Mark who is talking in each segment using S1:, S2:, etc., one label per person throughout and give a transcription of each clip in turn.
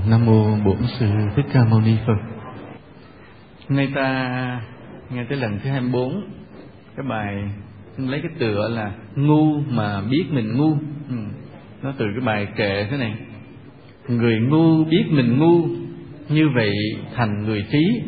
S1: Nam mô Bổn Sư Thích Ca Mâu Ni Phật. Hôm nay ta nghe tới lần thứ 24, cái bài lấy cái tựa là ngu mà biết mình ngu. Nó từ cái bài kệ thế này: người ngu biết mình ngu, như vậy thành người trí.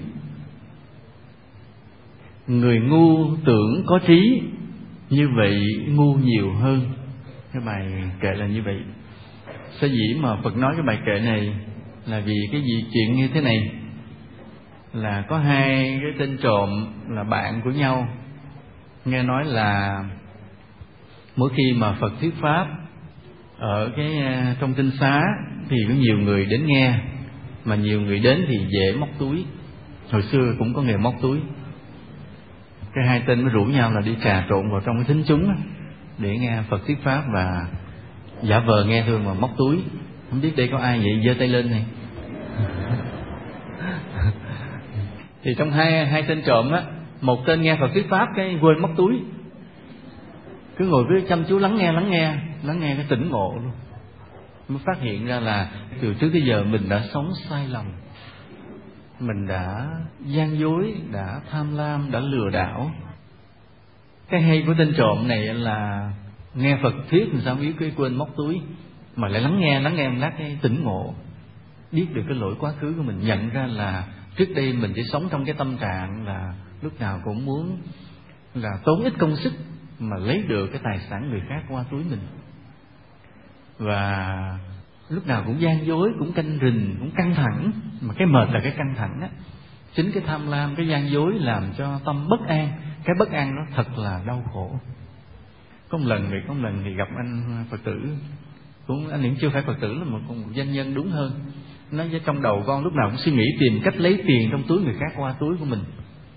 S1: Người ngu tưởng có trí, như vậy ngu nhiều hơn. Cái bài kệ là như vậy. Sở dĩ mà Phật nói cái bài kệ này là vì cái gì chuyện như thế này, là có hai cái tên trộm là bạn của nhau. Nghe nói là mỗi khi mà Phật thuyết pháp ở cái trong tinh xá thì có nhiều người đến nghe, mà nhiều người đến thì dễ móc túi. Hồi xưa cũng có nghề móc túi. Cái hai tên mới rủ nhau là đi trà trộn vào trong cái thính chúng để nghe Phật thuyết pháp và giả vờ nghe thôi mà móc túi. Không biết đây có ai vậy, giơ tay lên này. Thì trong hai tên trộm á, một tên nghe Phật thuyết pháp cái quên móc túi, cứ ngồi với chăm chú lắng nghe cái tỉnh ngộ luôn. Mới phát hiện ra là từ trước tới giờ mình đã sống sai lầm, mình đã gian dối, đã tham lam, đã lừa đảo. Cái hay của tên trộm này là nghe Phật thuyết làm sao biết cái quên móc túi, mà lại lắng nghe một lát cái tỉnh ngộ, biết được cái lỗi quá khứ của mình, nhận ra là trước đây mình chỉ sống trong cái tâm trạng là lúc nào cũng muốn là tốn ít công sức mà lấy được cái tài sản người khác qua túi mình, và lúc nào cũng gian dối, cũng canh rình, cũng căng thẳng. Mà cái mệt là cái căng thẳng á. Chính cái tham lam, cái gian dối làm cho tâm bất an. Cái bất an đó thật là đau khổ. Có một lần thì gặp anh Phật tử, cũng anh cũng chưa phải Phật tử, là một doanh nhân đúng hơn. Nói với trong đầu con lúc nào cũng suy nghĩ tìm cách lấy tiền trong túi người khác qua túi của mình.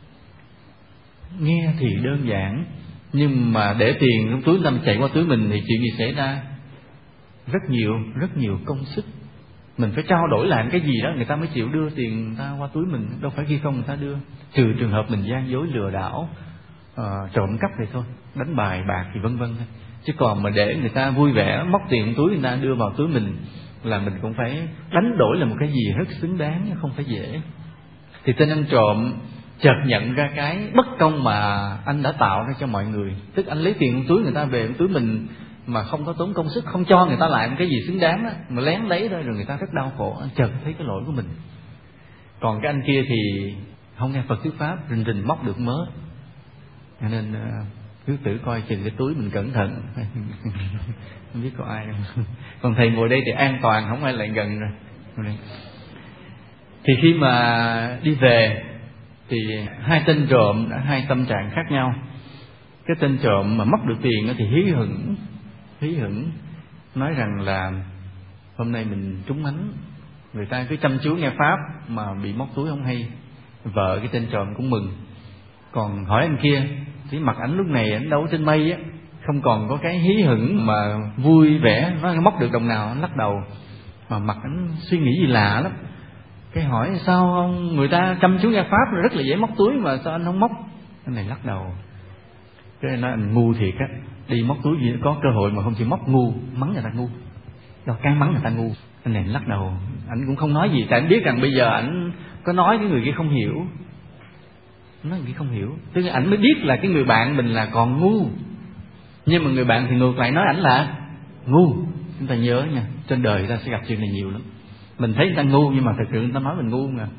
S1: Nghe thì đơn giản, nhưng mà để tiền trong túi người ta chạy qua túi mình thì chuyện gì xảy ra? Rất nhiều công sức. Mình phải trao đổi lại cái gì đó người ta mới chịu đưa tiền người ta qua túi mình. Đâu phải khi không người ta đưa, trừ trường hợp mình gian dối lừa đảo, trộm cắp thì thôi, đánh bài bạc thì vân vân thôi. Chứ còn mà để người ta vui vẻ móc tiền trong túi người ta đưa vào túi mình là mình cũng phải đánh đổi là một cái gì rất xứng đáng, không phải dễ. Thì tên ăn trộm chợt nhận ra cái bất công mà anh đã tạo ra cho mọi người. Tức anh lấy tiền trong túi người ta về trong túi mình mà không có tốn công sức, không cho người ta lại một cái gì xứng đáng đó, mà lén lấy thôi, rồi người ta rất đau khổ. Anh chợt thấy cái lỗi của mình. Còn cái anh kia thì không nghe Phật thuyết pháp, rình móc được mớ. Cho nên cứ tự coi chừng cái túi mình cẩn thận. Không biết có ai không. Còn thầy ngồi đây thì an toàn, không ai lại gần rồi. Thì khi mà đi về thì hai tên trộm đã hai tâm trạng khác nhau. Cái tên trộm mà mất được tiền thì hí hửng nói rằng là hôm nay mình trúng mánh, người ta cứ chăm chú nghe pháp mà bị móc túi không hay. Vợ cái tên trộm cũng mừng. Còn hỏi anh kia thì mặt ảnh lúc này ảnh đâu trên mây á, không còn có cái hí hửng mà vui vẻ, nó móc được đồng nào anh lắc đầu, mà mặt ảnh suy nghĩ gì lạ lắm. Cái hỏi sao không, người ta chăm chú nghe pháp rồi rất là dễ móc túi mà sao anh không móc? Anh này lắc đầu. Cái nói anh ngu thiệt á, đi móc túi gì có cơ hội mà không chịu móc, ngu, mắng người ta ngu. Đâu cái mắng người ta ngu. Anh này lắc đầu, anh cũng không nói gì, tại anh biết rằng bây giờ anh có nói cái người kia không hiểu. Nói người kia không hiểu, tức là ảnh mới biết là cái người bạn mình là còn ngu, nhưng mà người bạn thì ngược lại nói ảnh là ngu. Chúng ta nhớ nha, trên đời ta sẽ gặp chuyện này nhiều lắm. Mình thấy người ta ngu nhưng mà thật sự người ta nói mình ngu mà.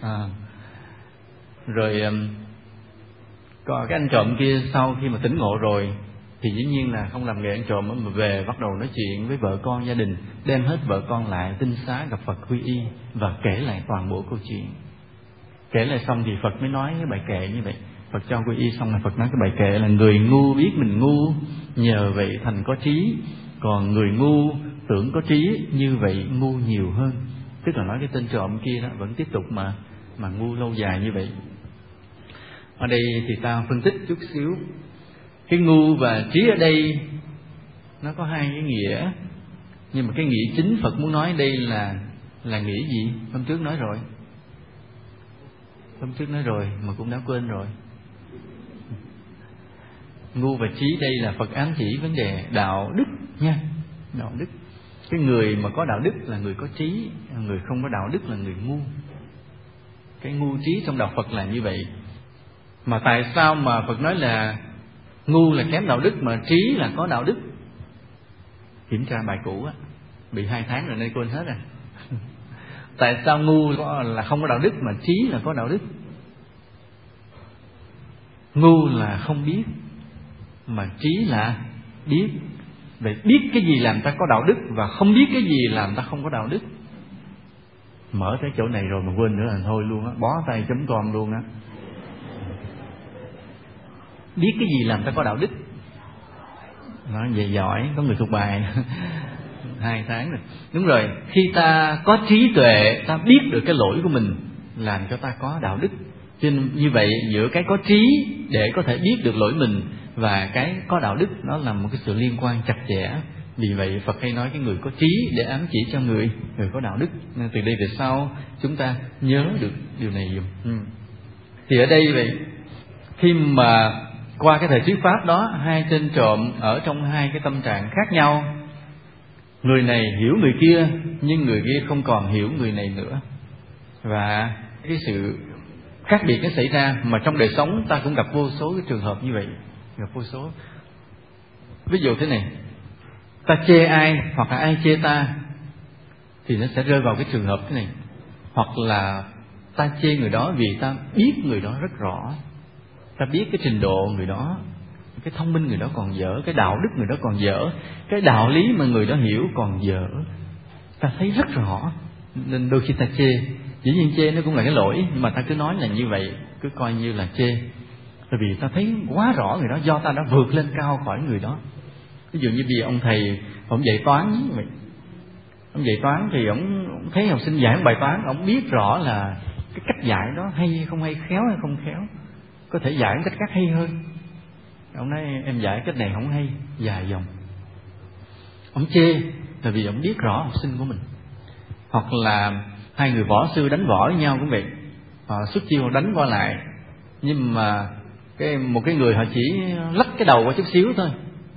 S1: Rồi còn cái anh trộm kia sau khi mà tỉnh ngộ rồi thì dĩ nhiên là không làm nghề ăn trộm, mà về bắt đầu nói chuyện với vợ con, gia đình, đem hết vợ con lại tinh xá gặp Phật quy y và kể lại toàn bộ câu chuyện. Kể lại xong thì Phật mới nói cái bài kệ như vậy. Phật cho quy y xong là Phật nói cái bài kệ là người ngu biết mình ngu, nhờ vậy thành có trí. Còn người ngu tưởng có trí, như vậy ngu nhiều hơn. Tức là nói cái tên trộm kia đó vẫn tiếp tục mà ngu lâu dài như vậy. Ở đây thì ta phân tích chút xíu. Cái ngu và trí ở đây nó có hai cái nghĩa, nhưng mà cái nghĩa chính Phật muốn nói đây là nghĩa gì? Hôm trước nói rồi mà cũng đã quên rồi. Ngu và trí đây là Phật ám chỉ vấn đề đạo đức nha, đạo đức. Cái người mà có đạo đức là người có trí, người không có đạo đức là người ngu. Cái ngu trí trong đạo Phật là như vậy. Mà tại sao mà Phật nói là ngu là kém đạo đức mà trí là có đạo đức? Kiểm tra bài cũ á, bị 2 tháng rồi nên quên hết rồi. Tại sao ngu là không có đạo đức mà trí là có đạo đức? Ngu là không biết, mà trí là biết. Vậy biết cái gì làm ta có đạo đức, và không biết cái gì làm ta không có đạo đức. Mở tới chỗ này rồi mà quên nữa là thôi luôn á, bó tay chấm con luôn á. Biết cái gì làm ta có đạo đức? Nói về giỏi, có người thuộc bài 2 tháng rồi. Đúng rồi, khi ta có trí tuệ, ta biết được cái lỗi của mình, làm cho ta có đạo đức. Cho nên như vậy, giữa cái có trí để có thể biết được lỗi mình và cái có đạo đức, nó là một cái sự liên quan chặt chẽ. Vì vậy Phật hay nói cái người có trí để ám chỉ cho người có đạo đức. Nên từ đây về sau chúng ta nhớ được điều này dùm. Thì ở đây vậy, khi mà qua cái thời thuyết pháp đó, 2 tên trộm ở trong 2 cái tâm trạng khác nhau. Người này hiểu người kia, nhưng người kia không còn hiểu người này nữa. Và cái sự khác biệt nó xảy ra. Mà trong đời sống ta cũng gặp vô số cái trường hợp như vậy. Gặp vô số. Ví dụ thế này, ta chê ai hoặc là ai chê ta, thì nó sẽ rơi vào cái trường hợp thế này. Hoặc là ta chê người đó vì ta biết người đó rất rõ, ta biết cái trình độ người đó, cái thông minh người đó còn dở, cái đạo đức người đó còn dở, cái đạo lý mà người đó hiểu còn dở, ta thấy rất rõ. Nên đôi khi ta chê. Dĩ nhiên chê nó cũng là cái lỗi, nhưng mà ta cứ nói là như vậy, cứ coi như là chê. Tại vì ta thấy quá rõ người đó, do ta đã vượt lên cao khỏi người đó. Ví dụ như bây giờ ông thầy, ông dạy toán như vậy. Ông dạy toán thì ông thấy học sinh giải một bài toán, ông biết rõ là cái cách dạy đó hay hay không hay, khéo hay không khéo, có thể dạy một cách khác hay hơn. Ông nói em dạy cách này không hay, dài dòng. Ông chê là vì ông biết rõ học sinh của mình. Hoặc là 2 người võ sư đánh võ với nhau cũng vậy, xuất chiêu đánh qua lại, nhưng mà một cái người họ chỉ lách cái đầu qua chút xíu thôi,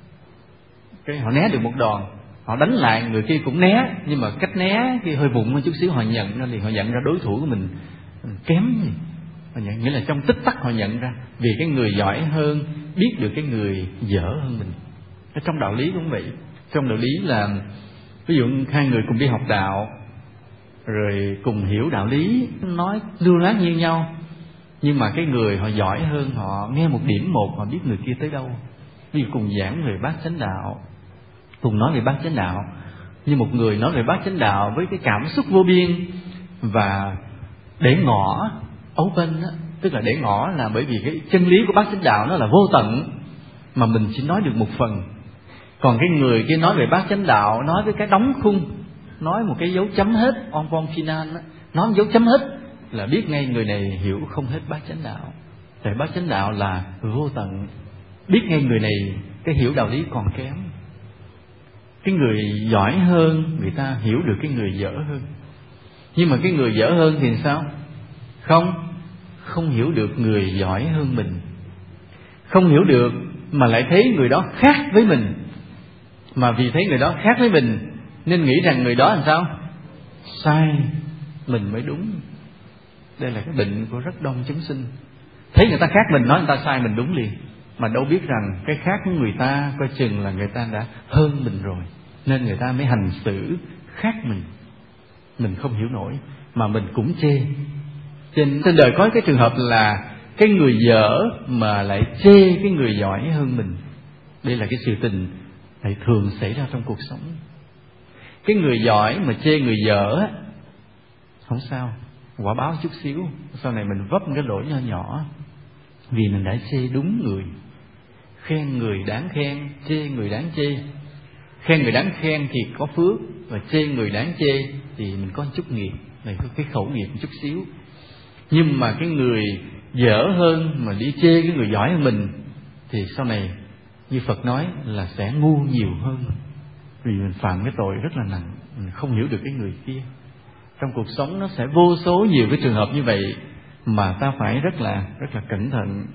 S1: cái họ né được một đòn, họ đánh lại người kia cũng né, nhưng mà cách né kia hơi vụng một chút xíu, họ nhận ra liền, họ nhận ra đối thủ của mình kém gì. Nghĩa là trong tích tắc họ nhận ra, vì cái người giỏi hơn biết được cái người dở hơn mình. Trong đạo lý cũng vậy. Trong đạo lý là ví dụ 2 người cùng đi học đạo, rồi cùng hiểu đạo lý, nói lưu loát như nhau, nhưng mà cái người họ giỏi hơn, họ nghe một điểm một, họ biết người kia tới đâu. Ví dụ cùng giảng về bát chánh đạo, cùng nói về bát chánh đạo, nhưng một người nói về bát chánh đạo với cái cảm xúc vô biên và để ngỏ open á, tức là để ngỏ là bởi vì cái chân lý của bát chánh đạo nó là vô tận, mà mình chỉ nói được một phần. Còn cái người kia nói về bát chánh đạo, nói với cái đóng khung, nói một cái dấu chấm hết, on point final á, nói một dấu chấm hết là biết ngay người này hiểu không hết bát chánh đạo. Tại bát chánh đạo là vô tận, biết ngay người này cái hiểu đạo lý còn kém. Cái người giỏi hơn, người ta hiểu được cái người dở hơn. Nhưng mà cái người dở hơn thì sao? Không hiểu được người giỏi hơn mình. Không hiểu được mà lại thấy người đó khác với mình. Mà vì thấy người đó khác với mình nên nghĩ rằng người đó làm sao? Sai, mình mới đúng. Đây là cái bệnh của rất đông chúng sinh. Thấy người ta khác mình, nói người ta sai, mình đúng liền. Mà đâu biết rằng cái khác của người ta coi chừng là người ta đã hơn mình rồi, nên người ta mới hành xử khác mình. Mình không hiểu nổi mà mình cũng chê. Trên đời có cái trường hợp là cái người dở mà lại chê cái người giỏi hơn mình. Đây là cái sự tình lại thường xảy ra trong cuộc sống. Cái người giỏi mà chê người dở không sao, quả báo chút xíu, sau này mình vấp cái lỗi nho nhỏ vì mình đã chê đúng người. Khen người đáng khen, chê người đáng chê. Khen người đáng khen thì có phước, và chê người đáng chê thì mình có chút nghiệp, này có cái khẩu nghiệp một chút xíu. Nhưng mà cái người dở hơn mà đi chê cái người giỏi hơn mình thì sau này như Phật nói là sẽ ngu nhiều hơn, vì mình phạm cái tội rất là nặng, mình không hiểu được cái người kia. Trong cuộc sống nó sẽ vô số nhiều cái trường hợp như vậy mà ta phải rất là cẩn thận.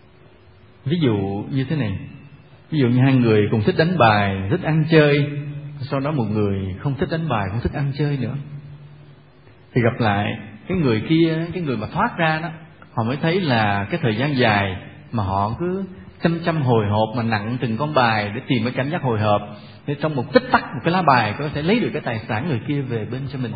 S1: Ví dụ như thế này, ví dụ như 2 người cùng thích đánh bài, thích ăn chơi, Sau đó một người không thích đánh bài, không thích ăn chơi nữa, thì gặp lại cái người kia, cái người mà thoát ra đó, họ mới thấy là cái thời gian dài mà họ cứ chăm hồi hộp mà nặng từng con bài để tìm cái cảm giác hồi hộp, để trong một tích tắc một cái lá bài có thể lấy được cái tài sản người kia về bên cho mình.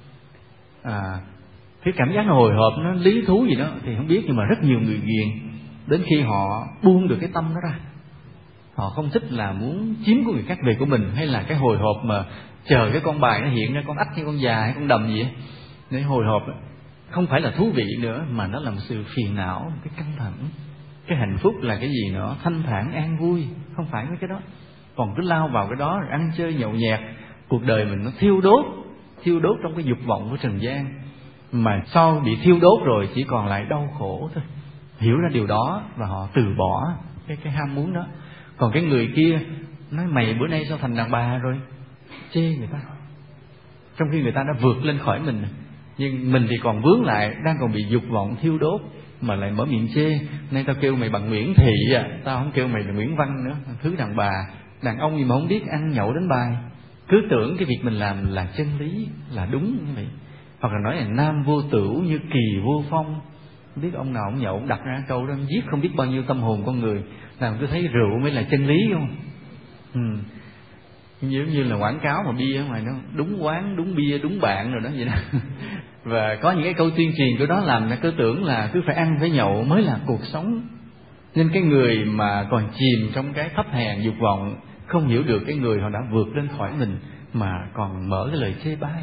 S1: Cái cảm giác nó hồi hộp, nó lý thú gì đó thì không biết, nhưng mà rất nhiều người ghiền. Đến khi họ buông được cái tâm đó ra, họ không thích là muốn chiếm của người khác về của mình, hay là cái hồi hộp mà chờ cái con bài nó hiện ra, con ếch hay con già hay con đầm gì ấy, để hồi hộp không phải là thú vị nữa, mà nó là một sự phiền não, cái căng thẳng. Cái hạnh phúc là cái gì nữa? Thanh thản an vui, không phải mấy cái đó. Còn cứ lao vào cái đó rồi ăn chơi nhậu nhẹt, cuộc đời mình nó thiêu đốt trong cái dục vọng của trần gian, mà sau bị thiêu đốt rồi chỉ còn lại đau khổ thôi. Hiểu ra điều đó và họ từ bỏ cái ham muốn đó. Còn cái người kia nói mày bữa nay sao thành đàn bà rồi, chê người ta, trong khi người ta đã vượt lên khỏi mình, nhưng mình thì còn vướng lại, đang còn bị dục vọng thiêu đốt mà lại mở miệng chê. Nay tao kêu mày bằng Nguyễn Thị tao không kêu mày là Nguyễn Văn nữa, thứ đàn bà, đàn ông gì mà không biết ăn nhậu đánh bài, cứ tưởng cái việc mình làm là chân lý, là đúng như vậy. Hoặc là nói là nam vô tửu như kỳ vô phong. Không biết ông nào ông nhậu ông đặt ra câu đó, giết không biết bao nhiêu tâm hồn con người, làm cứ thấy rượu mới là chân lý không. Giống như là quảng cáo mà bia ở ngoài nó đúng quán, đúng bia, đúng bạn rồi đó vậy đó. Và có những cái câu tuyên truyền của đó làm ra cứ tưởng là cứ phải ăn phải nhậu mới là cuộc sống. Nên cái người mà còn chìm trong cái thấp hèn dục vọng không hiểu được cái người họ đã vượt lên khỏi mình mà còn mở cái lời chê bai.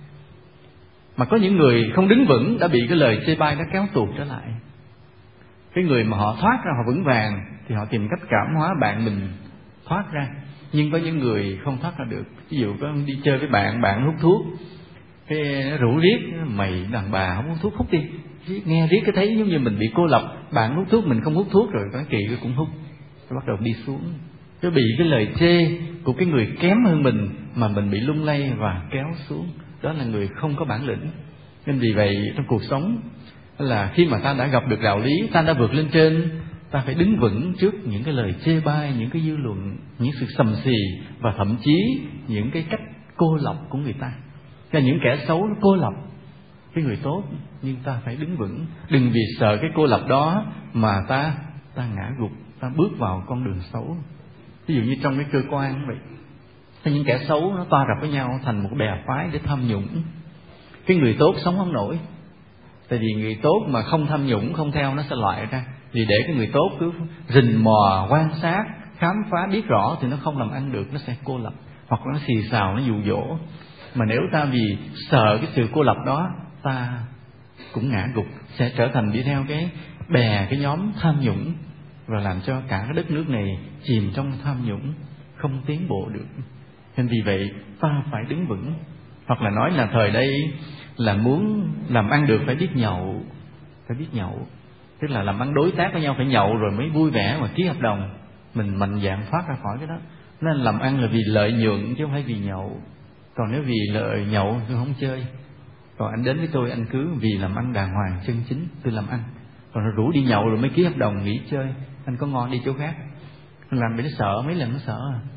S1: Mà có những người không đứng vững đã bị cái lời chê bai nó kéo tuột trở lại. Cái người mà họ thoát ra, họ vững vàng thì họ tìm cách cảm hóa bạn mình thoát ra. Nhưng có những người không thoát ra được. Ví dụ có đi chơi với bạn hút thuốc, cái nó rủ riết, mày đàn bà không hút thuốc hút đi. Nghe riết cái thấy giống như mình bị cô lập. Bạn hút thuốc mình không hút thuốc, rồi cái kỳ cái cũng hút, cái bắt đầu đi xuống. Cái bị cái lời chê của cái người kém hơn mình mà mình bị lung lay và kéo xuống. Đó là người không có bản lĩnh. Nên vì vậy trong cuộc sống là khi mà ta đã gặp được đạo lý, ta đã vượt lên trên, ta phải đứng vững trước những cái lời chê bai, những cái dư luận, những sự sầm xì và thậm chí những cái cách cô lập của người ta. Là những kẻ xấu nó cô lập cái người tốt, nhưng ta phải đứng vững. Đừng vì sợ cái cô lập đó mà ta ngã gục, ta bước vào con đường xấu. Ví dụ như trong cái cơ quan vậy, những kẻ xấu nó toa rập với nhau thành một bè phái để tham nhũng. Cái người tốt sống không nổi, tại vì người tốt mà không tham nhũng, không theo, nó sẽ loại ra. Vì để cái người tốt cứ rình mò, quan sát, khám phá, biết rõ thì nó không làm ăn được, nó sẽ cô lập, hoặc nó xì xào, nó dụ dỗ. Mà nếu ta vì sợ cái sự cô lập đó, ta cũng ngã gục, sẽ trở thành đi theo cái bè, cái nhóm tham nhũng, và làm cho cả cái đất nước này chìm trong tham nhũng, không tiến bộ được. Nên vì vậy ta phải đứng vững. Hoặc là nói là thời đây là muốn làm ăn được phải biết nhậu. Phải biết nhậu, tức là làm ăn đối tác với nhau phải nhậu rồi mới vui vẻ mà ký hợp đồng. Mình mạnh dạn thoát ra khỏi cái đó. Nên làm ăn là vì lợi nhuận chứ không phải vì nhậu. Còn nếu vì lợi nhậu tôi không chơi. Còn anh đến với tôi, anh cứ vì làm ăn đàng hoàng chân chính tôi làm ăn. Còn nó rủ đi nhậu rồi mới ký hợp đồng nghỉ chơi, anh có ngon đi chỗ khác. Làm bị nó sợ, mấy lần nó sợ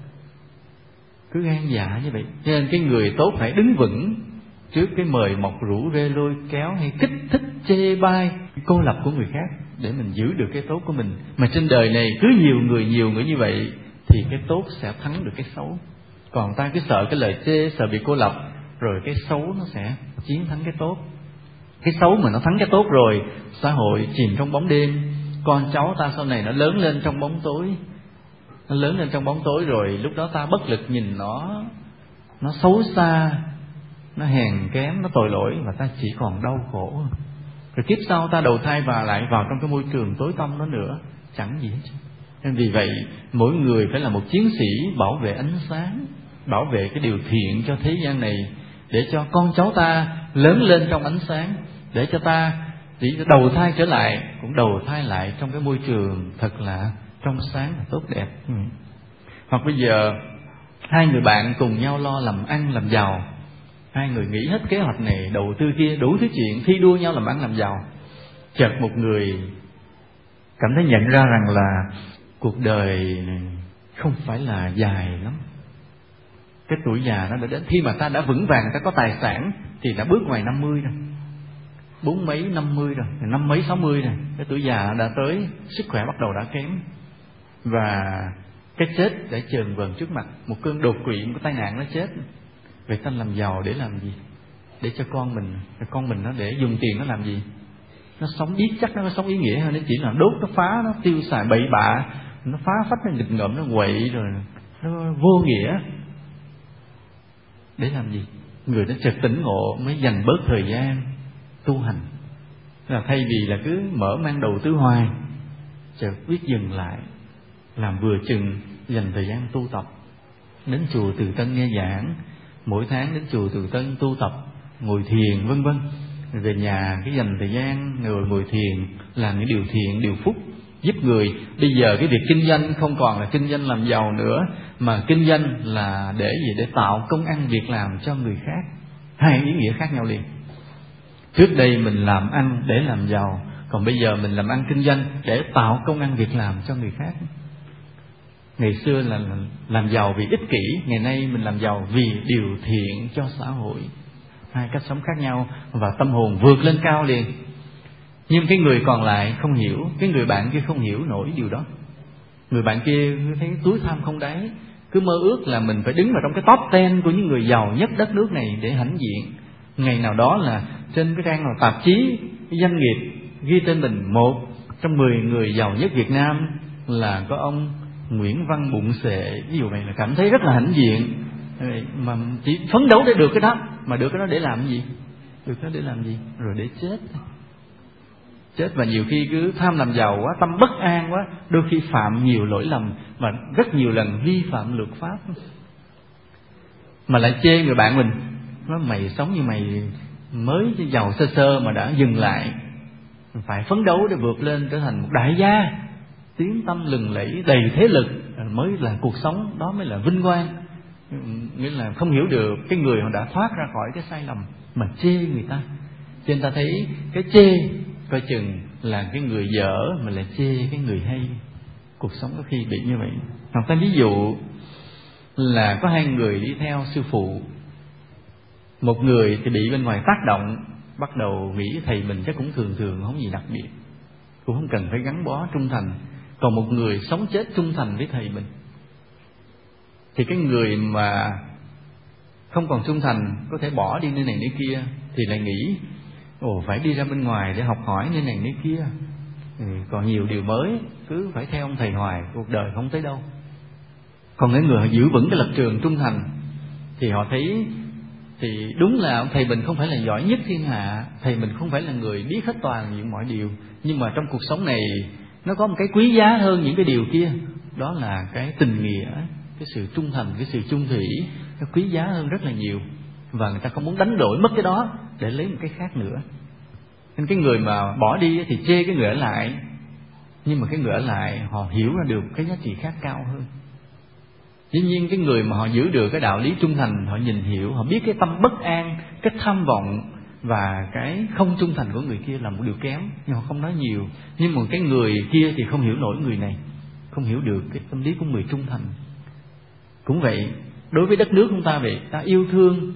S1: cứ gan dạ như vậy. Cho nên cái người tốt phải đứng vững trước cái mời mọc, rủ rê, lôi kéo hay kích thích, chê bai, cô lập của người khác, để mình giữ được cái tốt của mình. Mà trên đời này cứ nhiều người như vậy thì cái tốt sẽ thắng được cái xấu. Còn ta cứ sợ cái lời chê, sợ bị cô lập, rồi cái xấu nó sẽ chiến thắng cái tốt. Cái xấu mà nó thắng cái tốt rồi, xã hội chìm trong bóng đêm. Con cháu ta sau này nó lớn lên trong bóng tối. Nó lớn lên trong bóng tối rồi, lúc đó ta bất lực nhìn nó xấu xa, nó hèn kém, nó tội lỗi, và ta chỉ còn đau khổ. Rồi kiếp sau ta đầu thai và lại vào trong cái môi trường tối tăm đó nữa, chẳng gì hết. Nên vì vậy mỗi người phải là một chiến sĩ bảo vệ ánh sáng, bảo vệ cái điều thiện cho thế gian này, để cho con cháu ta lớn lên trong ánh sáng, để cho ta chỉ đầu thai trở lại, cũng đầu thai lại trong cái môi trường thật là trong sáng và tốt đẹp. Hoặc bây giờ hai người bạn cùng nhau lo làm ăn làm giàu, hai người nghĩ hết kế hoạch này đầu tư kia, đủ thứ chuyện, thi đua nhau làm ăn làm giàu. Chợt một người cảm thấy nhận ra rằng là cuộc đời này không phải là dài lắm, Cái tuổi già nó đã đến. Khi mà ta đã vững vàng, ta có tài sản thì đã bước ngoài 50 rồi, 40 mấy 50 rồi, 50 mấy 60 rồi. Cái tuổi già đã tới, sức khỏe bắt đầu đã kém, và cái chết đã chờn vờn trước mặt. Một cơn đột quỵ, một tai nạn nó chết. Vậy ta làm giàu để làm gì? Để cho con mình nó để dùng tiền nó làm gì? Nó sống biết chắc nó có sống ý nghĩa hơn. Nó chỉ là đốt, nó phá, nó tiêu xài bậy bạ, nó phá phách, nó nghịch ngợm, nó quậy, rồi nó vô nghĩa. Để làm gì? Người đã chợt tỉnh ngộ mới dành bớt thời gian tu hành. Là thay vì là cứ mở mang đầu tư hoài, chợt biết dừng lại, làm vừa chừng, dành thời gian tu tập. Đến chùa Từ Tân nghe giảng, mỗi tháng đến chùa Từ Tân tu tập, ngồi thiền vân vân. Về nhà cái dành thời gian ngồi thiền, làm những điều thiện, điều phúc, giúp người. Bây giờ cái việc kinh doanh không còn là kinh doanh làm giàu nữa, mà kinh doanh là để gì? Để tạo công ăn việc làm cho người khác. Hai ý nghĩa khác nhau liền. Trước đây mình làm ăn để làm giàu, còn bây giờ mình làm ăn kinh doanh để tạo công ăn việc làm cho người khác. Ngày xưa là làm giàu vì ích kỷ, ngày nay mình làm giàu vì điều thiện cho xã hội. Hai cách sống khác nhau, và tâm hồn vượt lên cao liền. Nhưng cái người còn lại không hiểu, cái người bạn kia không hiểu nổi điều đó. Người bạn kia thấy túi tham không đáy, cứ mơ ước là mình phải đứng vào trong cái top 10 của những người giàu nhất đất nước này để hãnh diện. Ngày nào đó là trên cái trang tạp chí, cái doanh nghiệp ghi tên mình một trong 10 người giàu nhất Việt Nam, là có ông Nguyễn Văn Bụng Xệ. Ví dụ vậy là cảm thấy rất là hãnh diện, mà chỉ phấn đấu để được cái đó. Mà được cái đó để làm cái gì? Được cái đó để làm gì? Rồi để chết. Và nhiều khi cứ tham làm giàu quá, tâm bất an quá, đôi khi phạm nhiều lỗi lầm, và rất nhiều lần vi phạm luật pháp. Mà lại chê người bạn mình, nói mày sống như mày mới giàu sơ sơ mà đã dừng lại, phải phấn đấu để vượt lên trở thành một đại gia, tiếng tăm lừng lẫy, đầy thế lực, mới là cuộc sống, đó mới là vinh quang. Nghĩa là không hiểu được cái người họ đã thoát ra khỏi cái sai lầm mà chê người ta. Cho nên ta thấy cái chê coi chừng là cái người dở, mà lại chê cái người hay. Cuộc sống có khi bị như vậy. Hoặc ta ví dụ là có hai người đi theo sư phụ. Một người thì bị bên ngoài tác động, bắt đầu nghĩ thầy mình chắc cũng thường thường, không gì đặc biệt, cũng không cần phải gắn bó trung thành. Còn một người sống chết trung thành với thầy mình. Thì cái người mà không còn trung thành, có thể bỏ đi nơi này nơi kia, thì lại nghĩ phải đi ra bên ngoài để học hỏi nơi này nơi kia, còn nhiều điều mới, cứ phải theo ông thầy hoài, cuộc đời không tới đâu. Còn những người họ giữ vững cái lập trường trung thành, thì họ thấy thì đúng là ông thầy mình không phải là giỏi nhất thiên hạ, thầy mình không phải là người biết hết toàn những mọi điều, nhưng mà trong cuộc sống này nó có một cái quý giá hơn những cái điều kia, đó là cái tình nghĩa, cái sự trung thành, cái sự chung thủy, nó quý giá hơn rất là nhiều. Và người ta không muốn đánh đổi mất cái đó để lấy một cái khác nữa. Nên cái người mà bỏ đi thì chê cái người ở lại, nhưng mà cái người ở lại họ hiểu ra được cái giá trị khác cao hơn. Dĩ nhiên cái người mà họ giữ được cái đạo lý trung thành, họ nhìn hiểu, họ biết cái tâm bất an, cái tham vọng và cái không trung thành của người kia là một điều kém, nhưng họ không nói nhiều. Nhưng mà cái người kia thì không hiểu nổi người này, không hiểu được cái tâm lý của người trung thành. Cũng vậy, đối với đất nước chúng ta vậy, ta yêu thương,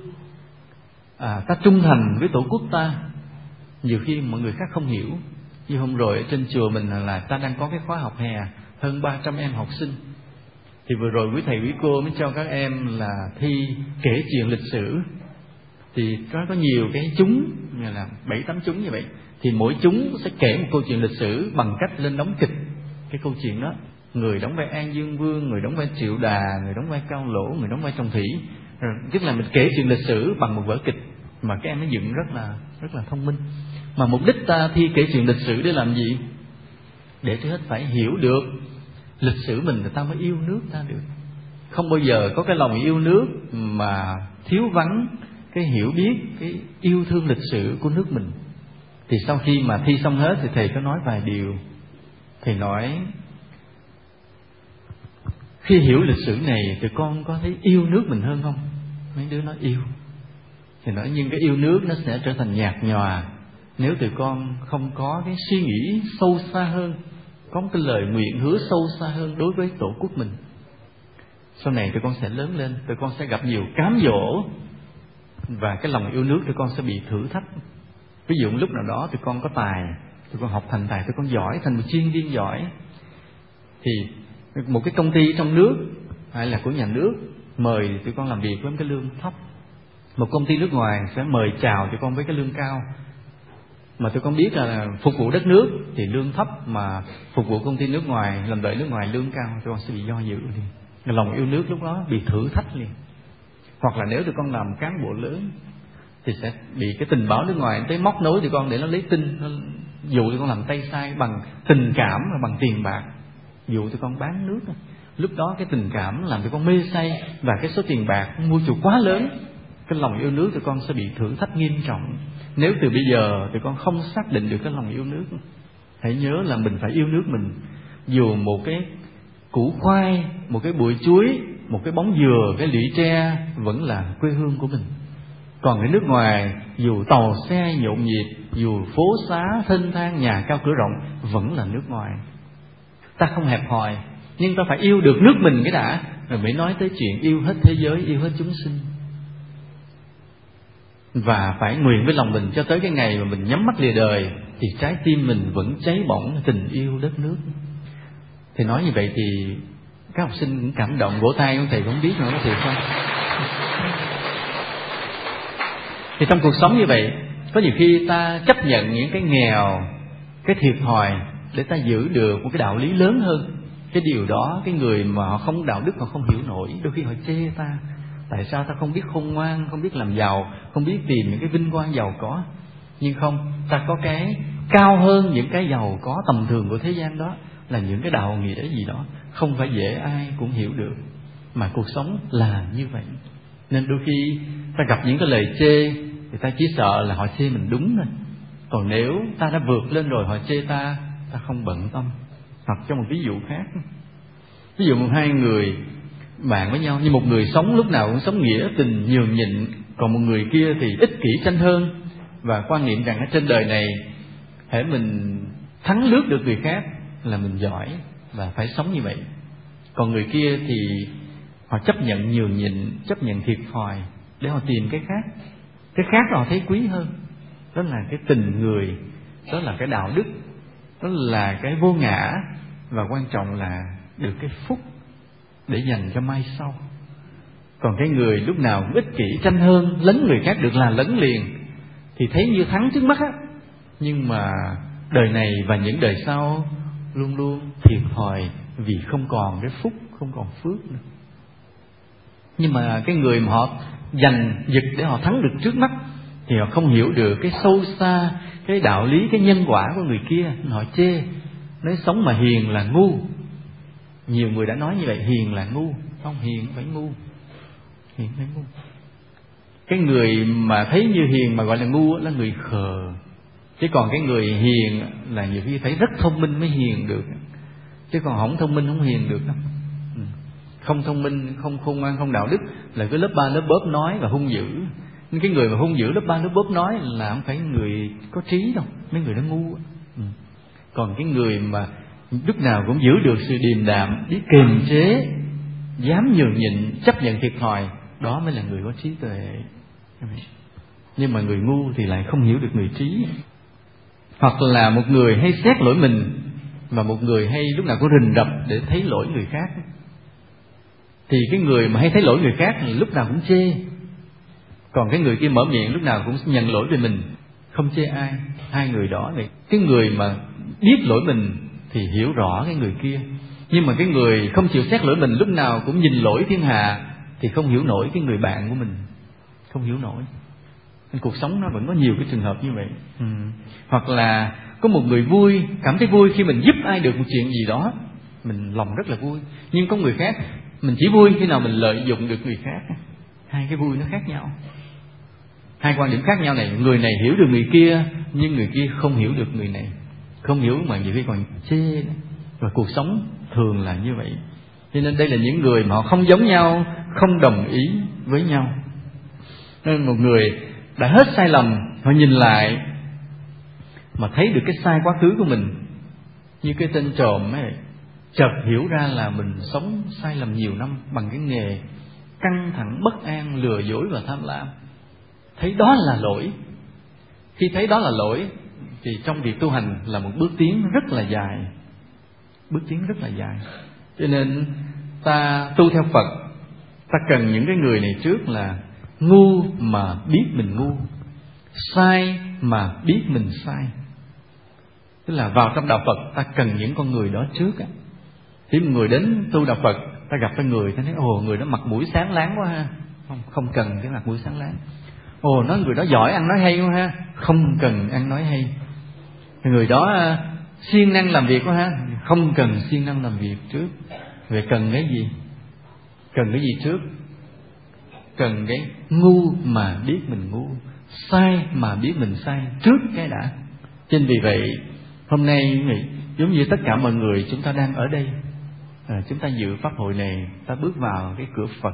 S1: ta trung thành với tổ quốc ta, nhiều khi mọi người khác không hiểu. Như hôm rồi ở trên chùa mình là ta đang có cái khóa học hè, hơn 300 em học sinh. Thì vừa rồi quý thầy quý cô mới cho các em là thi kể chuyện lịch sử. Thì có nhiều cái chúng, như là 7-8 chúng như vậy. Thì mỗi chúng sẽ kể một câu chuyện lịch sử bằng cách lên đóng kịch cái câu chuyện đó. Người đóng vai An Dương Vương, người đóng vai Triệu Đà, người đóng vai Cao Lỗ, người đóng vai Trọng Thủy. Tức là mình kể chuyện lịch sử bằng một vở kịch mà các em nó dựng rất là thông minh. Mà mục đích ta thi kể chuyện lịch sử để làm gì? Để trước hết phải hiểu được lịch sử mình, người ta mới yêu nước ta được. Không bao giờ có cái lòng yêu nước mà thiếu vắng cái hiểu biết, cái yêu thương lịch sử của nước mình. Thì sau khi mà thi xong hết thì thầy có nói vài điều. Thầy nói khi hiểu lịch sử này thì con có thấy yêu nước mình hơn không? Mấy đứa nói yêu. Thì nói nhưng cái yêu nước nó sẽ trở thành nhạt nhòa nếu tụi con không có cái suy nghĩ sâu xa hơn, có một cái lời nguyện hứa sâu xa hơn đối với tổ quốc mình. sau này tụi con sẽ lớn lên, tụi con sẽ gặp nhiều cám dỗ, và cái lòng yêu nước tụi con sẽ bị thử thách. Ví dụ lúc nào đó tụi con có tài, tụi con học thành tài, tụi con giỏi, thành một chuyên viên giỏi, thì một cái công ty trong nước hay là của nhà nước mời tụi con làm việc với cái lương thấp. Một công ty nước ngoài sẽ mời chào tụi con với cái lương cao. Mà tụi con biết là phục vụ đất nước thì lương thấp, mà phục vụ công ty nước ngoài, làm đợi nước ngoài lương cao, tụi con sẽ bị do dự liền. Cái lòng yêu nước lúc đó bị thử thách liền. Hoặc là nếu tụi con làm cán bộ lớn thì sẽ bị cái tình báo nước ngoài tới móc nối tụi con để nó lấy tin, nó dụ tụi con làm tay sai bằng tình cảm và bằng tiền bạc, dụ tụi con bán nước. Lúc đó cái tình cảm làm tụi con mê say, và cái số tiền bạc mua chuộc quá lớn, cái lòng yêu nước tụi con sẽ bị thử thách nghiêm trọng. Nếu từ bây giờ tụi con không xác định được cái lòng yêu nước, hãy nhớ là mình phải yêu nước mình. Dù một cái củ khoai, một cái bụi chuối, một cái bóng dừa, cái lũy tre vẫn là quê hương của mình. Còn ở nước ngoài, dù tàu xe nhộn nhịp, dù phố xá thênh thang, nhà cao cửa rộng, vẫn là nước ngoài. Ta không hẹp hòi, nhưng ta phải yêu được nước mình cái đã, rồi mới nói tới chuyện yêu hết thế giới, yêu hết chúng sinh. Và phải nguyện với lòng mình cho tới cái ngày mà mình nhắm mắt lìa đời, thì trái tim mình vẫn cháy bỏng tình yêu đất nước. Thì nói như vậy thì các học sinh cũng cảm động, vỗ tay, ông thầy cũng biết nữa, có thiệt không? Thì trong cuộc sống như vậy, có nhiều khi ta chấp nhận những cái nghèo, cái thiệt thòi để ta giữ được một cái đạo lý lớn hơn. Cái điều đó cái người mà họ không đạo đức, họ không hiểu nổi, đôi khi họ chê ta. Tại sao ta không biết khôn ngoan, không biết làm giàu, không biết tìm những cái vinh quang giàu có. Nhưng không, ta có cái cao hơn những cái giàu có tầm thường của thế gian đó, là những cái đạo nghĩa gì đó không phải dễ ai cũng hiểu được. Mà cuộc sống là như vậy. Nên đôi khi ta gặp những cái lời chê thì ta chỉ sợ là họ chê mình đúng thôi. Còn nếu ta đã vượt lên rồi họ chê ta, ta không bận tâm. Hoặc cho một ví dụ khác, ví dụ hai người bạn với nhau, nhưng một người sống lúc nào cũng sống nghĩa tình nhường nhịn, còn một người kia thì ích kỷ tranh hơn, và quan niệm rằng ở trên đời này hễ mình thắng lướt được người khác là mình giỏi, và phải sống như vậy. Còn người kia thì họ chấp nhận nhường nhịn, chấp nhận thiệt thòi để họ tìm cái khác. Cái khác họ thấy quý hơn. Đó là cái tình người, đó là cái đạo đức, đó là cái vô ngã, và quan trọng là được cái phúc để dành cho mai sau. Còn cái người lúc nào cũng ích kỷ tranh hơn, lấn người khác được là lấn liền, thì thấy như thắng trước mắt á, nhưng mà đời này và những đời sau luôn luôn thiệt thòi, vì không còn cái phúc, không còn phước nữa. Nhưng mà cái người mà họ giành giật để họ thắng được trước mắt thì họ không hiểu được cái sâu xa, cái đạo lý, cái nhân quả của người kia. Họ chê, nói sống mà hiền là ngu. Nhiều người đã nói như vậy, hiền là ngu. Không, hiền phải ngu, hiền phải ngu. Cái người mà thấy như hiền mà gọi là ngu là người khờ. Chứ còn cái người hiền là nhiều khi thấy rất thông minh mới hiền được, chứ còn không thông minh không hiền được đâu. Không thông minh, không khôn ngoan, không đạo đức là cứ lớp ba lớp bóp nói và hung dữ. Nhưng cái người mà hung dữ lớp ba lớp bóp nói là không phải người có trí đâu, mấy người đó ngu. Còn cái người mà lúc nào cũng giữ được sự điềm đạm, biết kiềm chế, dám nhường nhịn, chấp nhận thiệt thòi, đó mới là người có trí tuệ. Nhưng mà người ngu thì lại không hiểu được người trí. Hoặc là một người hay xét lỗi mình, và một người hay lúc nào cũng rình rập để thấy lỗi người khác. Thì cái người mà hay thấy lỗi người khác là lúc nào cũng chê, còn cái người kia mở miệng lúc nào cũng nhận lỗi về mình, không chê ai. Hai người đó này, cái người mà biết lỗi mình thì hiểu rõ cái người kia, nhưng mà cái người không chịu xét lỗi mình, lúc nào cũng nhìn lỗi thiên hạ, thì không hiểu nổi cái người bạn của mình, không hiểu nổi. Nên cuộc sống nó vẫn có nhiều cái trường hợp như vậy. Hoặc là có một người vui, cảm thấy vui khi mình giúp ai được một chuyện gì đó, mình lòng rất là vui. Nhưng có người khác, mình chỉ vui khi nào mình lợi dụng được người khác. Hai cái vui nó khác nhau, hai quan điểm khác nhau này. Người này hiểu được người kia, nhưng người kia không hiểu được người này. Không hiểu mà nhiều khi còn chê. Và cuộc sống thường là như vậy. Cho nên đây là những người mà họ không giống nhau, không đồng ý với nhau. Nên một người đã hết sai lầm, họ nhìn lại mà thấy được cái sai quá khứ của mình, như cái tên trộm ấy, chợt hiểu ra là mình sống sai lầm nhiều năm bằng cái nghề căng thẳng, bất an, lừa dối và tham lam. Thấy đó là lỗi. Khi thấy đó là lỗi thì trong việc tu hành là một bước tiến rất là dài. Bước tiến rất là dài. Cho nên ta tu theo Phật, ta cần những cái người này trước là ngu mà biết mình ngu, sai mà biết mình sai. Tức là vào trong đạo Phật ta cần những con người đó trước. Khi một người đến tu đạo Phật, ta gặp cái người ta nói ồ, người đó mặt mũi sáng láng quá ha. Không cần cái mặt mũi sáng láng. Ồ, nói người đó giỏi ăn nói hay quá ha. Không cần ăn nói hay. Người đó siêng năng làm việc quá ha. Không cần siêng năng làm việc trước. Vậy cần cái gì? Cần cái gì trước? Cần cái ngu mà biết mình ngu, sai mà biết mình sai trước cái đã. Cho nên vì vậy hôm nay giống như tất cả mọi người chúng ta đang ở đây, chúng ta dự pháp hội này, ta bước vào cái cửa Phật,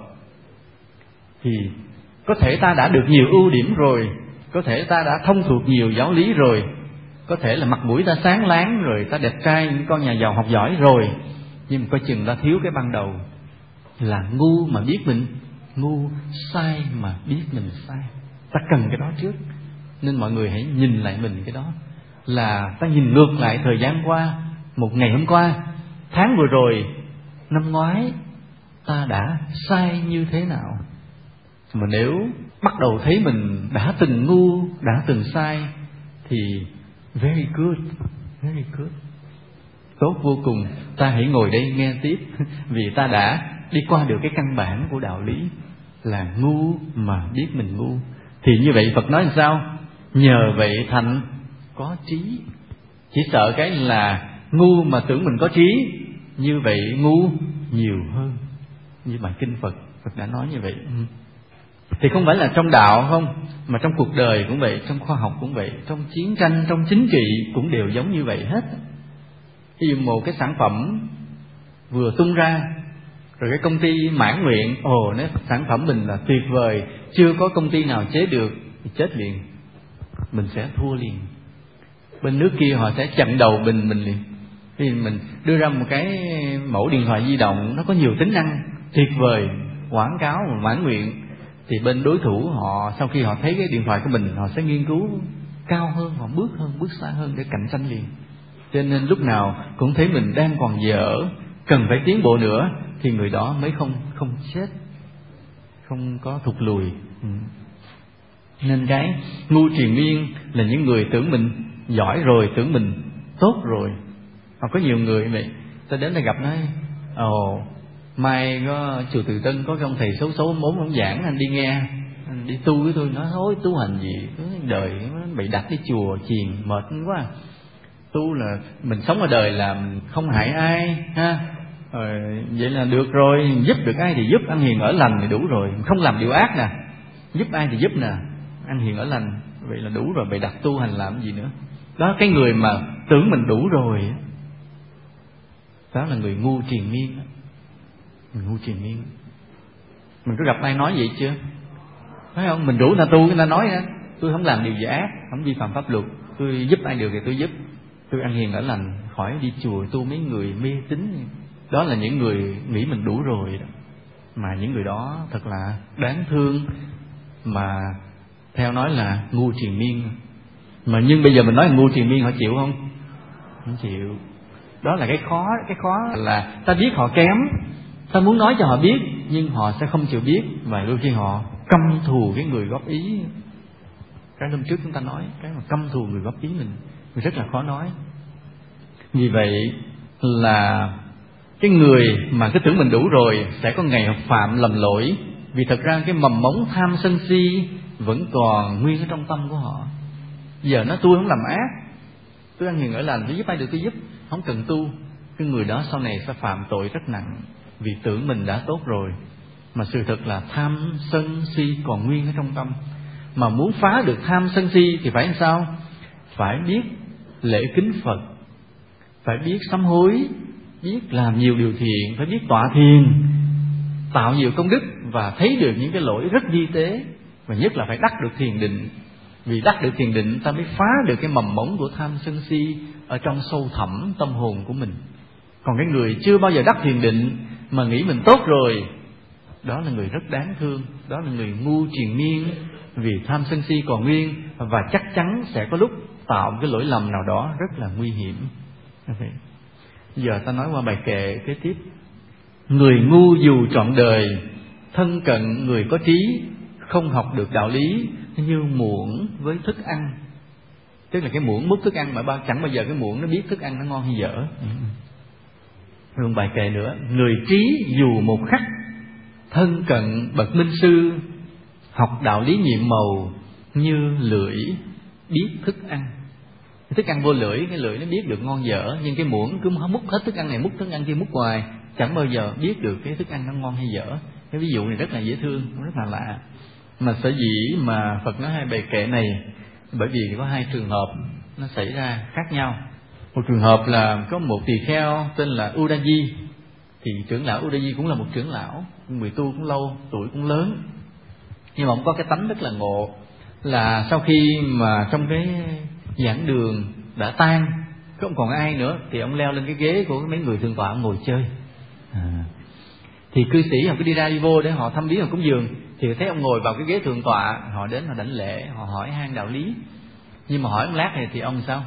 S1: thì có thể ta đã được nhiều ưu điểm rồi, có thể ta đã thông thuộc nhiều giáo lý rồi, có thể là mặt mũi ta sáng láng rồi, ta đẹp trai, những con nhà giàu học giỏi rồi, nhưng mà coi chừng ta thiếu cái ban đầu là ngu mà biết mình ngu, sai mà biết mình sai. Ta cần cái đó trước. Nên mọi người hãy nhìn lại mình cái đó, là ta nhìn ngược lại thời gian qua, một ngày hôm qua, tháng vừa rồi, năm ngoái, ta đã sai như thế nào. Mà nếu bắt đầu thấy mình đã từng ngu, đã từng sai, thì very good, very good, tốt vô cùng. Ta hãy ngồi đây nghe tiếp, vì ta đã đi qua được cái căn bản của đạo lý là ngu mà biết mình ngu. Thì như vậy Phật nói làm sao? Nhờ vậy thành có trí. Chỉ sợ cái là ngu mà tưởng mình có trí, như vậy ngu nhiều hơn. Như bài kinh Phật đã nói như vậy. Thì không phải là trong đạo không, mà trong cuộc đời cũng vậy, trong khoa học cũng vậy, trong chiến tranh, trong chính trị cũng đều giống như vậy hết. Ví dụ một cái sản phẩm vừa tung ra, rồi cái công ty mãn nguyện, ồ, nếu sản phẩm mình là tuyệt vời, chưa có công ty nào chế được, thì chết liền, mình sẽ thua liền. Bên nước kia họ sẽ chặn đầu mình liền. Vì mình đưa ra một cái mẫu điện thoại di động, nó có nhiều tính năng tuyệt vời, quảng cáo mà mãn nguyện, thì bên đối thủ họ sau khi họ thấy cái điện thoại của mình, họ sẽ nghiên cứu cao hơn, họ bước xa hơn để cạnh tranh liền. Cho nên lúc nào cũng thấy mình đang còn dở, cần phải tiến bộ nữa, thì người đó mới không chết, không có thụt lùi. Nên cái ngu triền miên là những người tưởng mình giỏi rồi, tưởng mình tốt rồi. Hoặc có nhiều người vậy, ta đến đây gặp nói ồ, mai có chùa Từ Tân có cái ông thầy xấu xấu mốn ông giảng, anh đi nghe, anh đi tu với tôi. Nói thôi tu hành gì, đời bị đặt cái chùa chiền mệt quá. Tu là mình sống ở đời là mình không hại ai ha, vậy là được rồi, giúp được ai thì giúp, ăn hiền ở lành thì đủ rồi, không làm điều ác nè, giúp ai thì giúp nè, ăn hiền ở lành, vậy là đủ rồi, bị đặt tu hành làm gì nữa. Đó, cái người mà tưởng mình đủ rồi, đó là người ngu triền miên. Mình ngu triền miên. Mình có gặp ai nói vậy chưa? Phải không? Mình rủ người ta tu, người ta nói tôi không làm điều gì ác, không vi phạm pháp luật, tôi giúp ai được thì tôi giúp, tôi ăn hiền ở lành, khỏi đi chùa tu mấy người mê tín. Đó là những người nghĩ mình đủ rồi đó. Mà những người đó thật là đáng thương, mà theo nói là ngu triền miên. Mà nhưng bây giờ mình nói là ngu triền miên, họ chịu không? Không chịu. Đó là cái khó là ta biết họ kém, ta muốn nói cho họ biết, nhưng họ sẽ không chịu biết, và đôi khi họ căm thù cái người góp ý. Cái hôm trước chúng ta nói, cái mà căm thù người góp ý mình rất là khó nói. Vì vậy là cái người mà cứ tưởng mình đủ rồi sẽ có ngày họ phạm lầm lỗi, vì thật ra cái mầm mống tham sân si vẫn còn nguyên ở trong tâm của họ. Giờ nó tôi không làm ác, tôi ăn hiền ở lành, tôi giúp ai được tôi giúp, không cần tu. Cái người đó sau này sẽ phạm tội rất nặng, vì tưởng mình đã tốt rồi, mà sự thật là tham sân si còn nguyên ở trong tâm. Mà muốn phá được tham sân si thì phải làm sao? Phải biết lễ kính Phật, phải biết sám hối, biết làm nhiều điều thiện, phải biết tọa thiền, tạo nhiều công đức, và thấy được những cái lỗi rất vi tế, và nhất là phải đắc được thiền định. Vì đắc được thiền định ta mới phá được cái mầm mống của tham sân si ở trong sâu thẳm tâm hồn của mình. Còn cái người chưa bao giờ đắc thiền định mà nghĩ mình tốt rồi, đó là người rất đáng thương. Đó là người ngu triền miên, vì tham sân si còn nguyên, và chắc chắn sẽ có lúc tạo một cái lỗi lầm nào đó rất là nguy hiểm. Giờ ta nói qua bài kệ kế tiếp. Người ngu dù trọn đời, thân cận người có trí, không học được đạo lý, như muỗng với thức ăn. Tức là cái muỗng múc thức ăn mà chẳng bao giờ cái muỗng nó biết thức ăn nó ngon hay dở. Rồi bài kệ nữa. Người trí dù một khắc, thân cận bậc minh sư, học đạo lý nhiệm màu, như lưỡi biết thức ăn. Thức ăn vô lưỡi, cái lưỡi nó biết được ngon dở, nhưng cái muỗng cứ múc hết thức ăn này, múc thức ăn kia, múc hoài, chẳng bao giờ biết được cái thức ăn nó ngon hay dở. Cái ví dụ này rất là dễ thương, rất là lạ. Mà sở dĩ mà Phật nói hai bài kệ này, bởi vì có hai trường hợp nó xảy ra khác nhau. Một trường hợp là có một tỳ kheo tên là Udayi. Thì trưởng lão Udayi cũng là một trưởng lão, người tu cũng lâu, tuổi cũng lớn, nhưng mà ông có cái tánh rất là ngộ. Là sau khi mà trong cái giảng đường đã tan, không còn ai nữa, thì ông leo lên cái ghế của mấy người thượng tọa ngồi chơi. Thì cư sĩ họ cứ đi ra đi vô để họ thăm viếng, họ cúng dường, thì thấy ông ngồi vào cái ghế thượng tọa, họ đến họ đảnh lễ, họ hỏi han đạo lý. Nhưng mà hỏi ông lát này thì ông sao?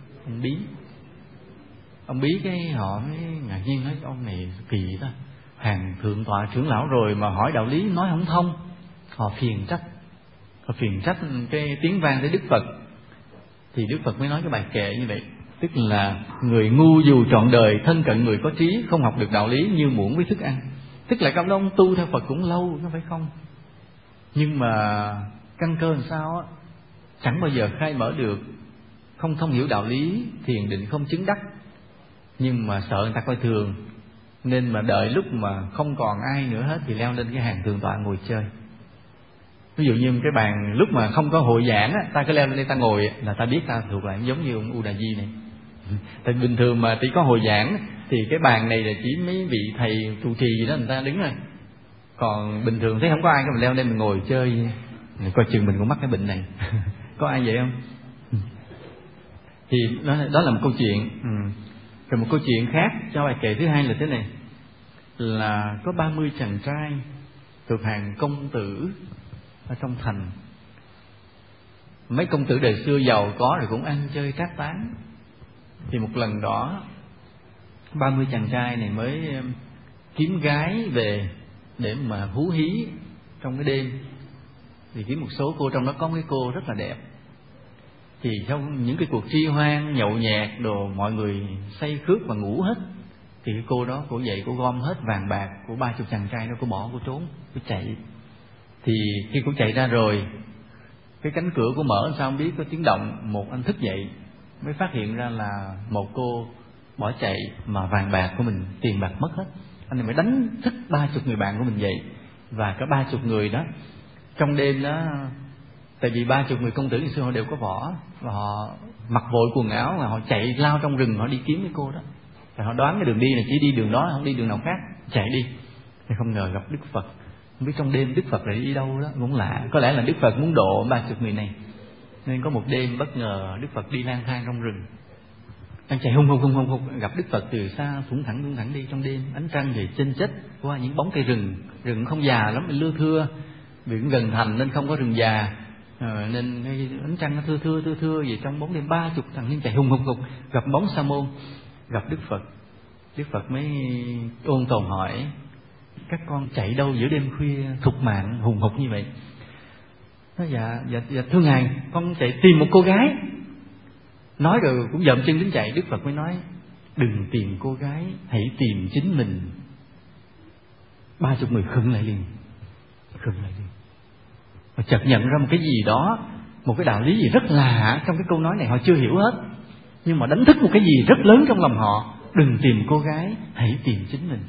S1: Ông bí cái họ mới ngạc nhiên nói ông này kỳ đó, hàng thượng tọa trưởng lão rồi mà hỏi đạo lý nói không thông. Họ phiền trách cái tiếng vang tới Đức Phật. Thì Đức Phật mới nói cái bài kệ như vậy. Tức là người ngu dù trọn đời, thân cận người có trí, không học được đạo lý, như muỗng với thức ăn. Tức là ông đó ông tu theo Phật cũng lâu, nó phải không? Nhưng mà căn cơ làm sao á, chẳng bao giờ khai mở được, không thông hiểu đạo lý, thiền định không chứng đắc. Nhưng mà sợ người ta coi thường, nên mà đợi lúc mà không còn ai nữa hết thì leo lên cái hàng thượng tọa ngồi chơi. Ví dụ như cái bàn lúc mà không có hội giảng á, ta cứ leo lên đây ta ngồi là ta biết ta thuộc lại giống như ông Udayi này. Tại bình thường mà chỉ có hội giảng thì cái bàn này là chỉ mấy vị thầy trụ trì gì đó người ta đứng rồi. Còn bình thường thấy không có ai, mình leo lên mình ngồi chơi, coi chừng mình cũng mắc cái bệnh này. Có ai vậy không? Thì đó là một câu chuyện. Rồi một câu chuyện khác cho bài kệ thứ hai là thế này. Là có 30 chàng trai thuộc hàng công tử ở trong thành. Mấy công tử đời xưa giàu có rồi cũng ăn chơi trác tán. Thì một lần đó 30 chàng trai này mới kiếm gái về để mà hú hí trong cái đêm. Thì kiếm một số cô, trong đó có cái cô rất là đẹp. Thì trong những cái cuộc tri hoan nhậu nhẹt đồ, mọi người say khướt và ngủ hết. Thì cái cô đó, cô dậy, cô gom hết vàng bạc của 30 chàng trai đó, cô bỏ, cô trốn, cô chạy. Thì khi cô chạy ra rồi, cái cánh cửa cô mở sao không biết, có tiếng động. Một anh thức dậy mới phát hiện ra là một cô bỏ chạy mà vàng bạc của mình, tiền bạc mất hết. Anh này mới đánh thức 30 người bạn của mình dậy. Và cả 30 người đó trong đêm đó, tại vì 30 người công tử ngày xưa họ đều có võ, và họ mặc vội quần áo và họ chạy lao trong rừng, họ đi kiếm cái cô đó. Và họ đoán cái đường đi này chỉ đi đường đó, không đi đường nào khác, chạy đi. Thì không ngờ gặp Đức Phật. Không biết trong đêm Đức Phật lại đi đâu đó, cũng lạ. Có lẽ là Đức Phật muốn độ 30 người này, nên có một đêm bất ngờ Đức Phật đi lang thang trong rừng. Anh chạy hung gặp Đức Phật từ xa, thủng thẳng đi trong đêm. Ánh trăng thì chênh chếch qua những bóng cây rừng. Rừng không già lắm, lưa thưa, vì cũng gần thành nên không có rừng già. Nên ánh trăng nó thưa vậy. Trong bóng đêm 30 thằng nhưng chạy hùng gặp bóng Sa môn, gặp Đức Phật. Đức Phật mới ôn tồn hỏi: các con chạy đâu giữa đêm khuya thục mạng hùng hục như vậy? Nói dạ thưa ngài, con chạy tìm một cô gái. Nói rồi cũng dậm chân đứng chạy. Đức Phật mới nói: đừng tìm cô gái, hãy tìm chính mình. 30 người khựng lại liền. Và chợt nhận ra một cái gì đó, một cái đạo lý gì rất lạ trong cái câu nói này, họ chưa hiểu hết, nhưng mà đánh thức một cái gì rất lớn trong lòng họ. Đừng tìm cô gái, hãy tìm chính mình.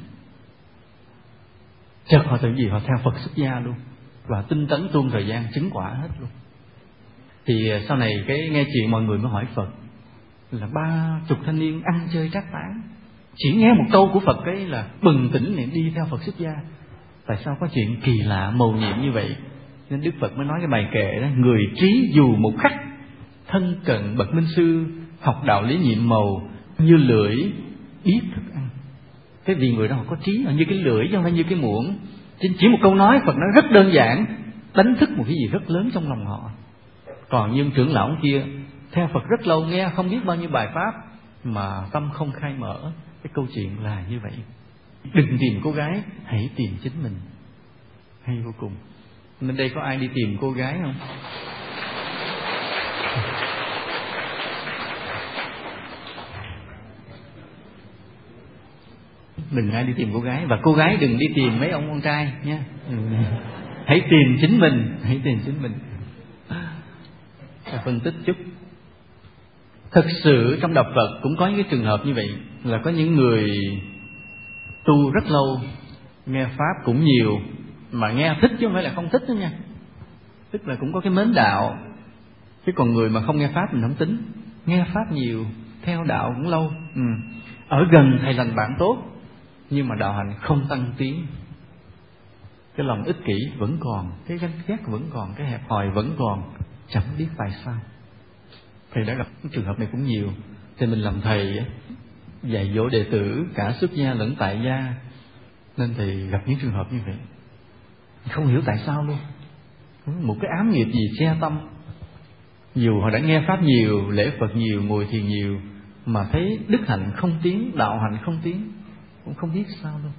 S1: Chợt họ tự gì họ theo Phật xuất gia luôn, và tinh tấn tuôn thời gian chứng quả hết luôn. Thì sau này cái nghe chuyện mọi người mới hỏi Phật là 30 thanh niên ăn chơi trác tán, chỉ nghe một câu của Phật ấy là bừng tỉnh niệm đi theo Phật xuất gia. Tại sao có chuyện kỳ lạ mầu nhiệm như vậy? Nên Đức Phật mới nói cái bài kệ đó: người trí dù một khắc, thân cận bậc minh sư, học đạo lý nhiệm màu, như lưỡi biết thức ăn. Cái vì người đó họ có trí, họ như cái lưỡi chứ không phải như cái muỗng. Chỉ một câu nói Phật nói rất đơn giản, đánh thức một cái gì rất lớn trong lòng họ. Còn như trưởng lão kia theo Phật rất lâu, nghe không biết bao nhiêu bài pháp mà tâm không khai mở. Cái câu chuyện là như vậy. Đừng tìm cô gái, hãy tìm chính mình. Hay vô cùng. Nên đây có ai đi tìm cô gái không? Đừng ai đi tìm cô gái. Và cô gái đừng đi tìm mấy ông con trai nha. Hãy tìm chính mình. Hãy tìm chính mình. Phân tích chút. Thực sự trong đạo Phật cũng có những cái trường hợp như vậy, là có những người tu rất lâu, nghe pháp cũng nhiều, mà nghe thích chứ không phải là không thích đó nha. Tức là cũng có cái mến đạo. Chứ còn người mà không nghe pháp mình không tính. Nghe pháp nhiều, theo đạo cũng lâu, ở gần thầy lành bạn tốt, nhưng mà đạo hành không tăng tiến. Cái lòng ích kỷ vẫn còn, cái ganh ghét vẫn còn, cái hẹp hòi vẫn còn, chẳng biết tại sao. Thầy đã gặp trường hợp này cũng nhiều. Thì mình làm thầy dạy dỗ đệ tử cả xuất gia lẫn tại gia, nên thầy gặp những trường hợp như vậy, không hiểu tại sao luôn. Một cái ám nghiệp gì che tâm. Dù họ đã nghe pháp nhiều, lễ Phật nhiều, ngồi thiền nhiều, mà thấy đức hạnh không tiến, đạo hạnh không tiến, cũng không biết sao luôn.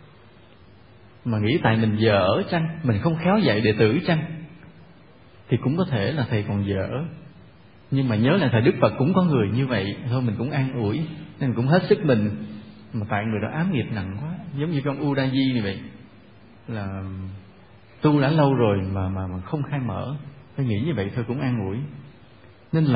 S1: Mà nghĩ tại mình dở chăng, mình không khéo dạy đệ tử chăng? Thì cũng có thể là thầy còn dở. Nhưng mà nhớ là thời Đức Phật cũng có người như vậy, thôi mình cũng an ủi, nên mình cũng hết sức mình. Mà tại người đó ám nghiệp nặng quá, giống như con Udayi như vậy, là tu đã lâu rồi mà không khai mở. Tôi nghĩ như vậy thôi cũng an ủi. Nên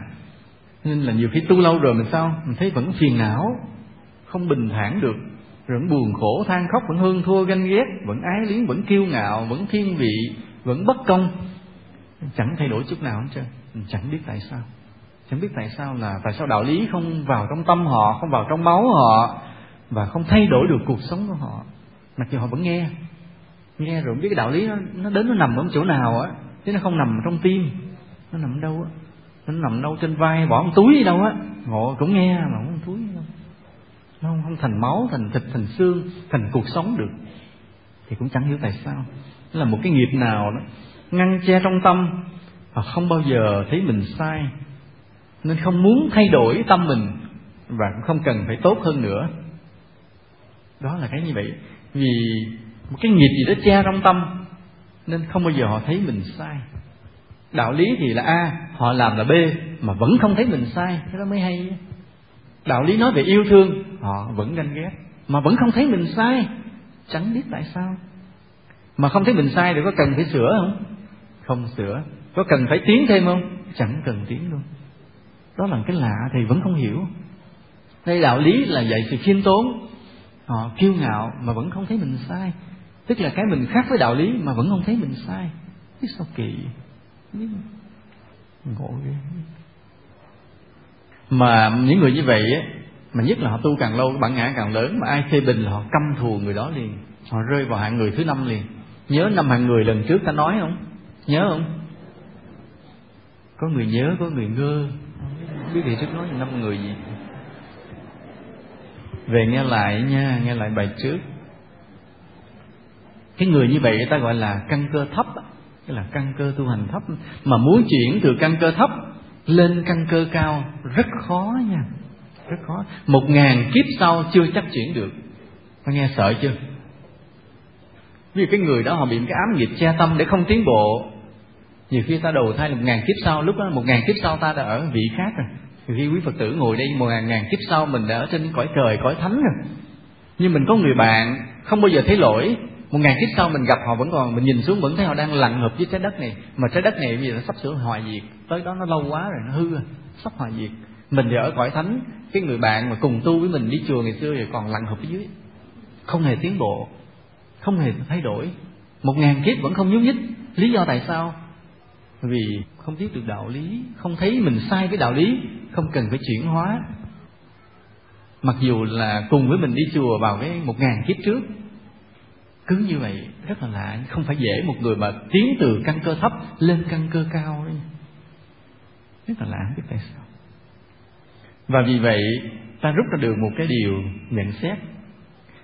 S1: là nhiều khi tu lâu rồi mình sao? Mình thấy vẫn phiền não, không bình thản được, vẫn buồn khổ than khóc, vẫn hơn thua ganh ghét, vẫn ái liếng, vẫn kiêu ngạo, vẫn thiên vị, vẫn bất công, chẳng thay đổi chút nào hết trơn. Mình chẳng biết tại sao. Chẳng biết tại sao, là tại sao đạo lý không vào trong tâm họ, không vào trong máu họ, và không thay đổi được cuộc sống của họ. Mặc dù họ vẫn nghe rồi không biết cái đạo lý nó đến nó nằm ở chỗ nào á, chứ nó không nằm trong tim. Nó nằm đâu á? Nó nằm đâu trên vai, bỏ một túi gì đâu á. Ngộ cũng nghe mà không túi đâu. Nó không thành máu, thành thịt, thành xương, thành cuộc sống được. Thì cũng chẳng hiểu tại sao. Nó là một cái nghiệp nào đó ngăn che trong tâm, và không bao giờ thấy mình sai, nên không muốn thay đổi tâm mình, và cũng không cần phải tốt hơn nữa. Đó là cái như vậy. Vì một cái nghiệp gì đó che trong tâm, nên không bao giờ họ thấy mình sai. Đạo lý thì là A, họ làm là B, mà vẫn không thấy mình sai. Cái đó mới hay. Đạo lý nói về yêu thương, họ vẫn ganh ghét, mà vẫn không thấy mình sai. Chẳng biết tại sao. Mà không thấy mình sai thì có cần phải sửa không? Không sửa. Có cần phải tiến thêm không? Chẳng cần tiến luôn. Đó là cái lạ, thì vẫn không hiểu. Đây đạo lý là dạy sự khiêm tốn, họ kiêu ngạo mà vẫn không thấy mình sai. Tức là cái mình khác với đạo lý mà vẫn không thấy mình sai. Biết sao kỳ, ngộ ghê. Mà những người như vậy á, mà nhất là họ tu càng lâu, bản ngã càng lớn, mà ai phê bình là họ căm thù người đó liền. Họ rơi vào hạng người thứ 5 liền. Nhớ 5 hạng người lần trước ta nói không? Nhớ không? Có người nhớ, có người ngơ. Không biết thì trước nói 5 người gì. Về nghe lại nha, nghe lại bài trước. Cái người như vậy người ta gọi là căn cơ thấp, tức là căn cơ tu hành thấp. Mà muốn chuyển từ căn cơ thấp lên căn cơ cao rất khó nha, rất khó. 1000 kiếp sau chưa chắc chuyển được. Có nghe sợ chưa? Vì cái người đó họ bị cái ám nghiệp che tâm để không tiến bộ. Nhiều khi ta đầu thai là 1000 kiếp sau, lúc đó 1000 kiếp sau ta đã ở vị khác rồi. Nhiều khi quý Phật tử ngồi đây 1000 kiếp sau mình đã ở trên cõi trời, cõi thánh rồi. Nhưng mình có người bạn không bao giờ thấy lỗi, 1000 kiếp sau mình gặp họ vẫn còn, mình nhìn xuống vẫn thấy họ đang lặn hợp với trái đất này. Mà trái đất này bây giờ nó sắp sửa hòa diệt, tới đó nó lâu quá rồi, nó hư rồi, sắp hòa diệt. Mình thì ở cõi thánh, cái người bạn mà cùng tu với mình đi chùa ngày xưa thì còn lặn hợp phía dưới, không hề tiến bộ, không hề thay đổi. 1000 kiếp vẫn không nhúc nhích. Lý do tại sao? Vì không biết được đạo lý, không thấy mình sai với đạo lý, không cần phải chuyển hóa. Mặc dù là cùng với mình đi chùa vào cái 1000 kiếp trước. Cứ như vậy rất là lạ. Không phải dễ một người mà tiến từ căn cơ thấp lên căn cơ cao đấy. Rất là lạ, không biết tại sao. Và vì vậy ta rút ra được một cái điều nhận xét.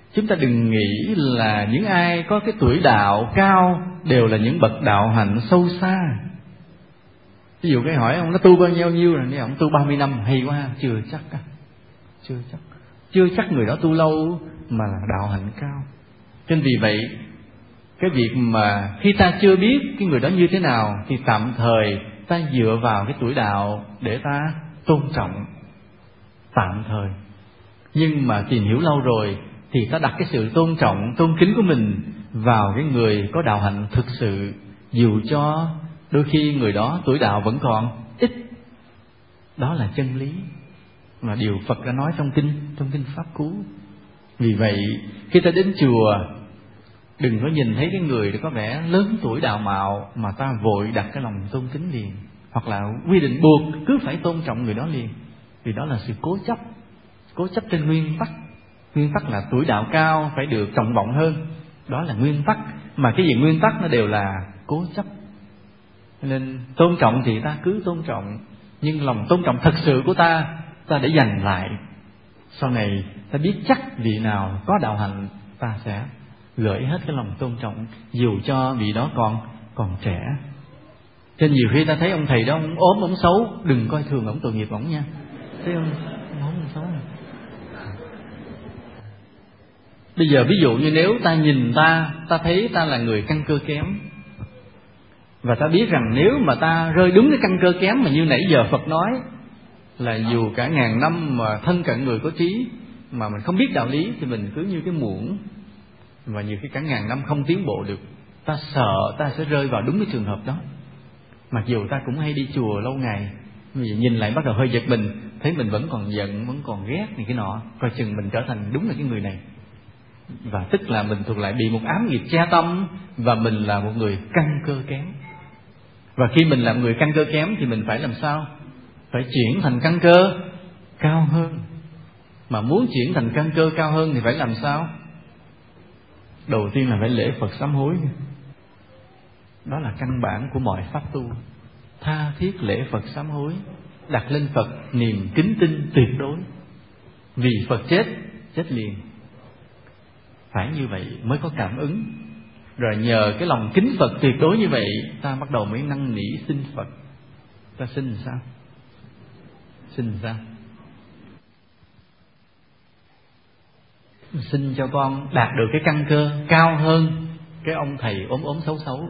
S1: Chúng ta đừng nghĩ là những ai có cái tuổi đạo cao đều là những bậc đạo hạnh sâu xa. Ví dụ cái hỏi ông nó tu bao nhiêu rồi, ông tu 30 năm hay quá, chưa chắc. Chưa chắc người đó tu lâu mà là đạo hạnh cao. Cho nên vì vậy, cái việc mà khi ta chưa biết cái người đó như thế nào thì tạm thời ta dựa vào cái tuổi đạo để ta tôn trọng tạm thời. Nhưng mà tìm hiểu lâu rồi thì ta đặt cái sự tôn trọng, tôn kính của mình vào cái người có đạo hạnh thực sự, dù cho đôi khi người đó tuổi đạo vẫn còn ít. Đó là chân lý mà điều Phật đã nói trong kinh Pháp Cú. Vì vậy khi ta đến chùa, đừng có nhìn thấy cái người có vẻ lớn tuổi đạo mạo mà ta vội đặt cái lòng tôn kính liền, hoặc là quy định buộc cứ phải tôn trọng người đó liền. Vì đó là sự cố chấp trên nguyên tắc. Nguyên tắc là tuổi đạo cao phải được trọng vọng hơn. Đó là nguyên tắc. Mà cái gì nguyên tắc nó đều là cố chấp. Nên tôn trọng thì ta cứ tôn trọng, nhưng lòng tôn trọng thật sự của ta để dành lại. Sau này ta biết chắc vị nào có đạo hạnh, ta sẽ gửi hết cái lòng tôn trọng, dù cho vị đó còn trẻ. Cho nên nhiều khi ta thấy ông thầy đó ông ốm, ông xấu, đừng coi thường ông, tội nghiệp ông nha. Thấy ông ốm, ông xấu này. Bây giờ ví dụ như nếu ta nhìn ta thấy ta là người căn cơ kém, và ta biết rằng nếu mà ta rơi đúng cái căn cơ kém mà như nãy giờ Phật nói, là dù cả ngàn năm mà thân cận người có trí mà mình không biết đạo lý thì mình cứ như cái muỗng, và nhiều khi cả ngàn năm không tiến bộ được. Ta sợ ta sẽ rơi vào đúng cái trường hợp đó. Mặc dù ta cũng hay đi chùa lâu ngày, nhìn lại bắt đầu hơi giật mình, thấy mình vẫn còn giận, vẫn còn ghét này cái nọ, coi chừng mình trở thành đúng là cái người này. Và tức là mình thuộc lại bị một ám nghiệp che tâm, và mình là một người căn cơ kém. Và khi mình là người căn cơ kém thì mình phải làm sao? Phải chuyển thành căn cơ cao hơn. Mà muốn chuyển thành căn cơ cao hơn thì phải làm sao? Đầu tiên là phải lễ Phật sám hối. Đó là căn bản của mọi pháp tu. Tha thiết lễ Phật sám hối, đặt lên Phật niềm kính tin tuyệt đối. Vì Phật chết liền. Phải như vậy mới có cảm ứng. Rồi nhờ cái lòng kính Phật tuyệt đối như vậy, ta bắt đầu mới năn nỉ xin Phật. Ta xin sao? Xin cho con đạt được cái căn cơ cao hơn cái ông thầy ốm xấu.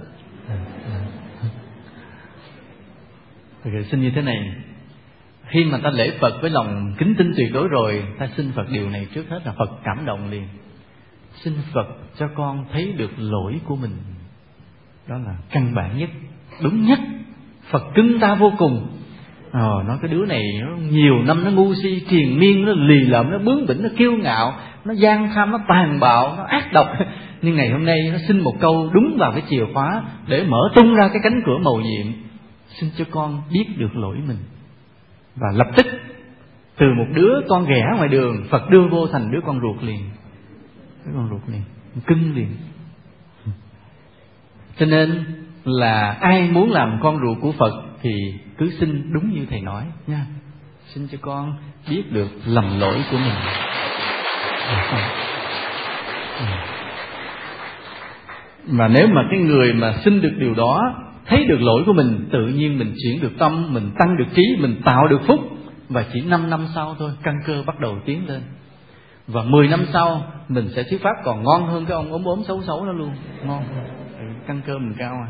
S1: Rồi xin như thế này. Khi mà ta lễ Phật với lòng kính tin tuyệt đối rồi, ta xin Phật điều này trước hết là Phật cảm động liền. Xin Phật cho con thấy được lỗi của mình. Đó là căn bản nhất, đúng nhất. Phật cưng ta vô cùng. Nói cái đứa này nó nhiều năm nó ngu si triền miên, nó lì lợm, nó bướng bỉnh, nó kiêu ngạo, nó gian tham, nó tàn bạo, nó ác độc. Nhưng ngày hôm nay nó xin một câu đúng vào cái chìa khóa để mở tung ra cái cánh cửa mầu nhiệm. Xin cho con biết được lỗi mình. Và lập tức từ một đứa con ghẻ ngoài đường, Phật đưa vô thành đứa con ruột liền. Đứa con ruột liền, cưng liền. Cho nên là ai muốn làm con ruột của Phật thì cứ xin đúng như thầy nói nha. Xin cho con biết được lầm lỗi của mình. Mà nếu mà cái người mà xin được điều đó, thấy được lỗi của mình, tự nhiên mình chuyển được tâm, mình tăng được trí, mình tạo được phúc. Và chỉ 5 năm sau thôi, căn cơ bắt đầu tiến lên. Và 10 năm sau mình sẽ thuyết pháp còn ngon hơn cái ông ốm xấu đó luôn. Ngon hơn. Căn cơ mình cao à.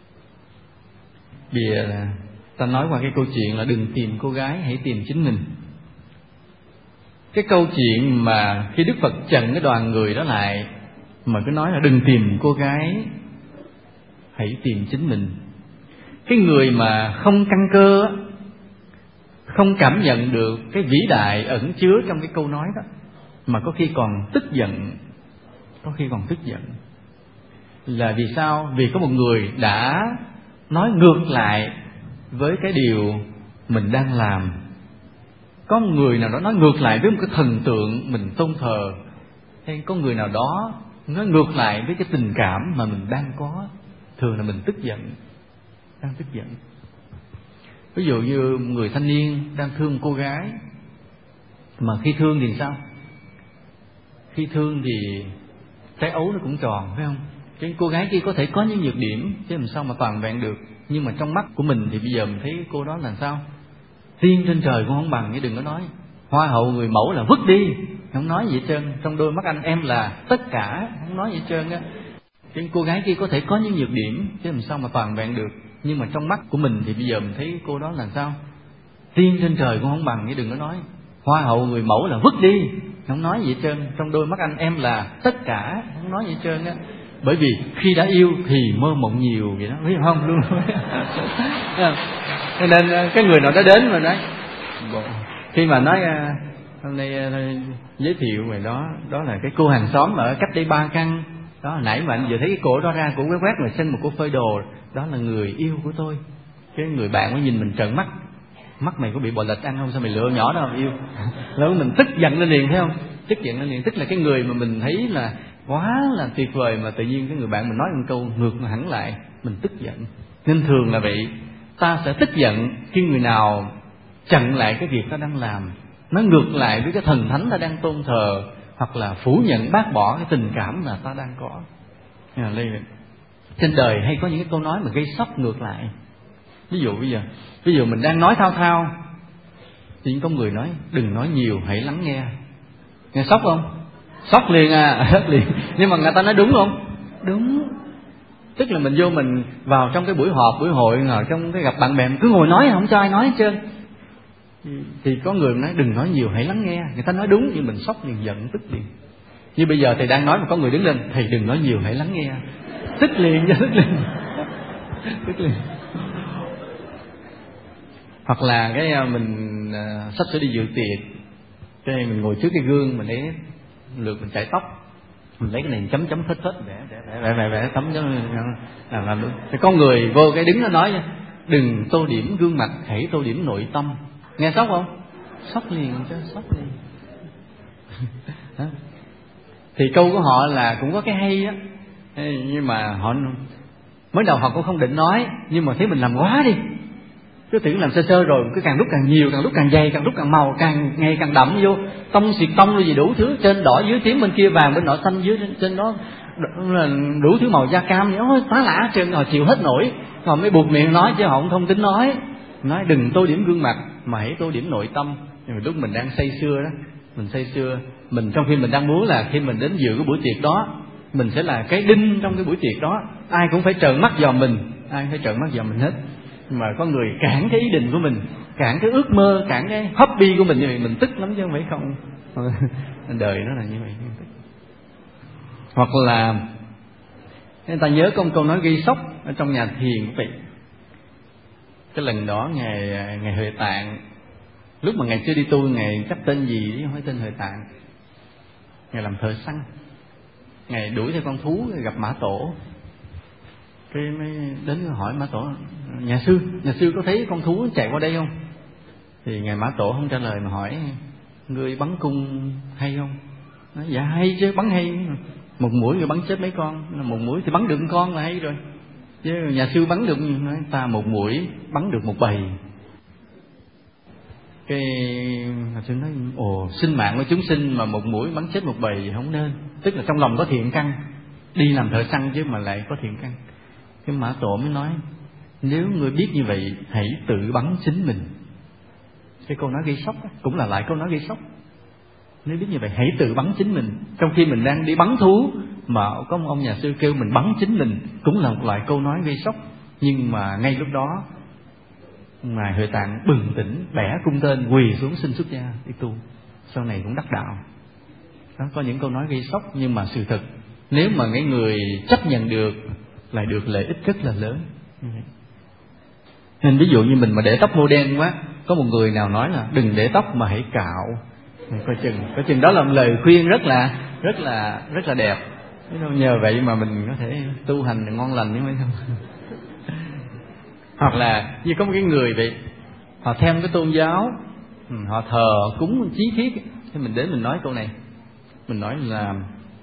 S1: Vì ta nói qua cái câu chuyện là đừng tìm cô gái, hãy tìm chính mình. Cái câu chuyện mà khi Đức Phật trần cái đoàn người đó lại, mà cứ nói là đừng tìm cô gái, hãy tìm chính mình. Cái người mà không căn cơ, không cảm nhận được cái vĩ đại ẩn chứa trong cái câu nói đó, mà có khi còn tức giận. Là vì sao? Vì có một người đã nói ngược lại với cái điều mình đang làm. Có một người nào đó nói ngược lại với một cái thần tượng mình tôn thờ, hay có người nào đó nói ngược lại với cái tình cảm mà mình đang có. Thường là mình tức giận. Ví dụ như người thanh niên đang thương cô gái, mà khi thương thì sao? khi thương thì trái ấu nó cũng tròn, phải không? Cái cô gái kia có thể có những nhược điểm chứ làm sao mà toàn vẹn được, nhưng mà trong mắt của mình thì bây giờ mình thấy cô đó là sao? Tiên trên trời cũng không bằng, chứ đừng có nói hoa hậu người mẫu là vứt đi, không nói gì hết trơn. Trong đôi mắt anh em là tất cả, không nói gì hết trơn á. Cái cô gái kia có thể có những nhược điểm chứ làm sao mà toàn vẹn được, nhưng mà trong mắt của mình thì bây giờ mình thấy cô đó là sao? Tiên trên trời cũng không bằng, chứ đừng có nói hoa hậu người mẫu là vứt đi, không nói gì hết trơn. Trong đôi mắt anh em là tất cả, không nói gì hết trơn á. Bởi vì khi đã yêu thì mơ mộng nhiều vậy đó, biết không? Luôn. Cho nên cái người nào đã đến mà nói, khi mà nói hôm nay giới thiệu về đó, đó là cái cô hàng xóm ở cách đây 3 căn đó. Nãy mà anh vừa thấy cái cổ đó ra, cổ quét quét rồi xin một cô phơi đồ, đó là người yêu của tôi. Cái người bạn mới nhìn mình trợn mắt, mắt mày có bị bò lệch ăn không, sao mày lựa nhỏ đó mà yêu. Lúc mình tức giận lên liền, thấy không? Tức giận lên liền, tức là cái người mà mình thấy là quá là tuyệt vời mà tự nhiên cái người bạn mình nói một câu ngược hẳn lại, mình tức giận. Nên thường là vậy, ta sẽ tức giận khi người nào chặn lại cái việc ta đang làm, nó ngược lại với cái thần thánh ta đang tôn thờ, hoặc là phủ nhận bác bỏ cái tình cảm mà ta đang có. Trên đời hay có những cái câu nói mà gây sốc ngược lại. Ví dụ mình đang nói thao thao thì có người nói đừng nói nhiều, hãy lắng nghe. Nghe sốc không? Sốc liền à, sốc liền. Nhưng mà người ta nói đúng không? Đúng. Tức là mình vô mình vào trong cái buổi họp, buổi hội, ngồi trong cái gặp bạn bè cứ ngồi nói, không cho ai nói hết trơn. Thì có người nói đừng nói nhiều, hãy lắng nghe. Người ta nói đúng nhưng mình sốc liền, giận tức liền. Như bây giờ thầy đang nói mà có người đứng lên, thầy đừng nói nhiều, hãy lắng nghe. Tức liền, tức liền. Tức liền. Hoặc là cái mình sắp sửa đi dự tiệc, cái mình ngồi trước cái gương, mình để lượt mình chải tóc, mình lấy cái này chấm chấm phết phết vẽ tấm làm đúng. Thì có người vô cái đứng nó nói đừng tô điểm gương mặt, hãy tô điểm nội tâm. Nghe sốc không? Sốc liền chứ, sốc liền. Thì câu của họ là cũng có cái hay á, nhưng mà họ mới đầu họ cũng không định nói, nhưng mà thấy mình làm quá đi, cứ tưởng làm sơ sơ rồi cứ càng lúc càng nhiều, càng lúc càng dày, càng lúc càng màu, càng ngày càng đậm vô, tông xịt tông rồi gì đủ thứ, trên đỏ dưới tím, bên kia vàng, bên nọ xanh, dưới trên đó là đủ thứ màu da cam, ôi tá lả trơn. Họ chịu hết nổi, họ mới buộc miệng nói chứ họ không tính nói đừng tô điểm gương mặt mà hãy tô điểm nội tâm. Nhưng mà lúc mình đang say sưa đó, mình say sưa, mình trong khi mình đang muốn là khi mình đến dự cái buổi tiệc đó, mình sẽ là cái đinh trong cái buổi tiệc đó, ai cũng phải trợn mắt vào mình, ai phải trợn mắt vào mình hết. Mà có người cản cái ý định của mình, cản cái ước mơ, cản cái hobby của mình, như vậy mình tức lắm chứ không phải không. Đời nó là như vậy. Hoặc là người ta nhớ có một câu nói gây sốc ở trong nhà thiền quý vị. Cái lần đó ngày Huệ Tạng, lúc mà ngày chưa đi tu, ngày chắc tên gì chứ không phải tên Huệ Tạng, ngày làm thợ săn, ngày đuổi theo con thú gặp Mã Tổ. Cái mới đến hỏi Mã Tổ, nhà sư có thấy con thú chạy qua đây không? Thì ngài Mã Tổ không trả lời mà hỏi, ngươi bắn cung hay không? Nói, dạ hay chứ, bắn hay. Một mũi người bắn chết mấy con, một mũi thì bắn được một con là hay rồi. Chứ nhà sư bắn được, nói ta một mũi bắn được một bầy. Cái nhà sư nói, ồ, sinh mạng của chúng sinh mà một mũi bắn chết một bầy thì không nên. Tức là trong lòng có thiện căn, đi làm thợ săn chứ mà lại có thiện căn. Cái Mã Tổ mới nói, nếu ngươi biết như vậy, hãy tự bắn chính mình. Cái câu nói gây sốc cũng là lại câu nói gây sốc. Nếu biết như vậy, hãy tự bắn chính mình. Trong khi mình đang đi bắn thú mà có một ông nhà sư kêu mình bắn chính mình, cũng là một loại câu nói gây sốc. Nhưng mà ngay lúc đó ngài Huệ Tạng bừng tỉnh, bẻ cung tên, quỳ xuống xin xuất gia đi tu, sau này cũng đắc đạo. Đó, có những câu nói gây sốc nhưng mà sự thật, nếu mà cái người chấp nhận được lại được lợi ích rất là lớn. Nên ví dụ như mình mà để tóc mô đen quá, có một người nào nói là đừng để tóc mà hãy cạo, coi chừng đó là một lời khuyên rất là đẹp. Nhờ vậy mà mình có thể tu hành ngon lành chứ mấy không. Hoặc là như có một cái người vậy, họ theo cái tôn giáo, họ thờ cúng chí thiết, thì mình đến mình nói câu này, mình nói là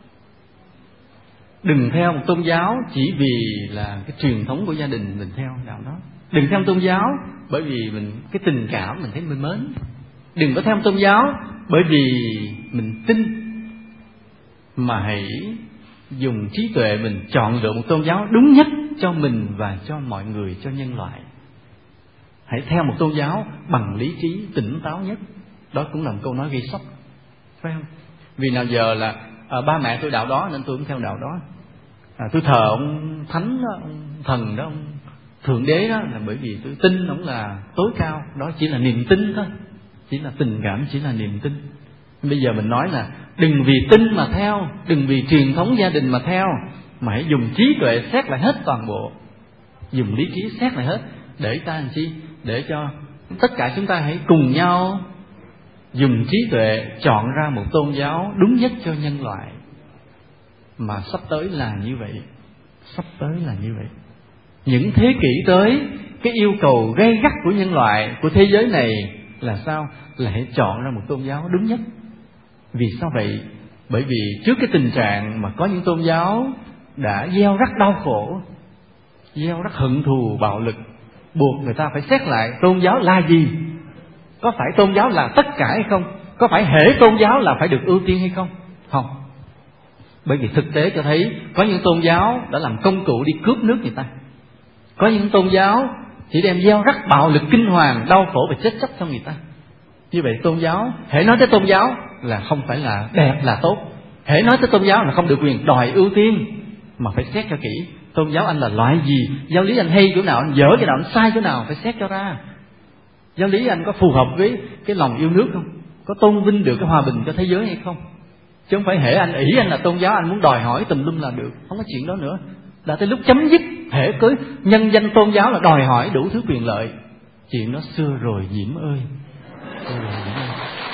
S1: đừng theo một tôn giáo chỉ vì là cái truyền thống của gia đình mình theo đạo đó. Đừng theo tôn giáo bởi vì mình cái tình cảm mình thấy mình mến. Đừng có theo tôn giáo bởi vì mình tin. mà hãy dùng trí tuệ mình chọn lựa một tôn giáo đúng nhất cho mình và cho mọi người, cho nhân loại. Hãy theo một tôn giáo bằng lý trí tỉnh táo nhất. Đó cũng là một câu nói gây sốc, phải không? Vì nào giờ là ba mẹ tôi đạo đó nên tôi cũng theo đạo đó. Tôi thờ ông thánh đó, ông thần đó, ông thượng đế đó, là bởi vì tôi tin ông là tối cao. Đó chỉ là niềm tin thôi, chỉ là tình cảm, chỉ là niềm tin. Bây giờ mình nói là đừng vì tin mà theo, đừng vì truyền thống gia đình mà theo, mà hãy dùng trí tuệ xét lại hết toàn bộ, dùng lý trí xét lại hết, để ta làm chi? Để cho tất cả chúng ta hãy cùng nhau dùng trí tuệ chọn ra một tôn giáo đúng nhất cho nhân loại. Mà sắp tới là như vậy, sắp tới là như vậy. Những thế kỷ tới, cái yêu cầu gay gắt của nhân loại, của thế giới này là sao? Là hãy chọn ra một tôn giáo đúng nhất. Vì sao vậy? Bởi vì trước cái tình trạng mà có những tôn giáo đã gieo rắc đau khổ, gieo rắc hận thù, bạo lực, buộc người ta phải xét lại tôn giáo là gì. Có phải tôn giáo là tất cả hay không? Có phải hễ tôn giáo là phải được ưu tiên hay không? Không. Bởi vì thực tế cho thấy có những tôn giáo đã làm công cụ đi cướp nước người ta. Có những tôn giáo chỉ đem gieo rắc bạo lực kinh hoàng, đau khổ và chết chóc cho người ta. Như vậy tôn giáo, hễ nói tới tôn giáo là không phải là đẹp là tốt, hễ nói tới tôn giáo là không được quyền đòi ưu tiên, mà phải xét cho kỹ. Tôn giáo anh là loại gì? Giáo lý anh hay chỗ nào, anh dở chỗ nào, anh sai chỗ nào, phải xét cho ra. Giáo lý anh có phù hợp với cái lòng yêu nước không? Có tôn vinh được cái hòa bình cho thế giới hay không? Chứ không phải hễ anh ỷ anh là tôn giáo, anh muốn đòi hỏi tùm lum là được. Không có chuyện đó nữa. Đã tới lúc chấm dứt hễ cưới nhân danh tôn giáo là đòi hỏi đủ thứ quyền lợi. Chuyện đó xưa rồi Diễm ơi, xưa rồi Diễm ơi.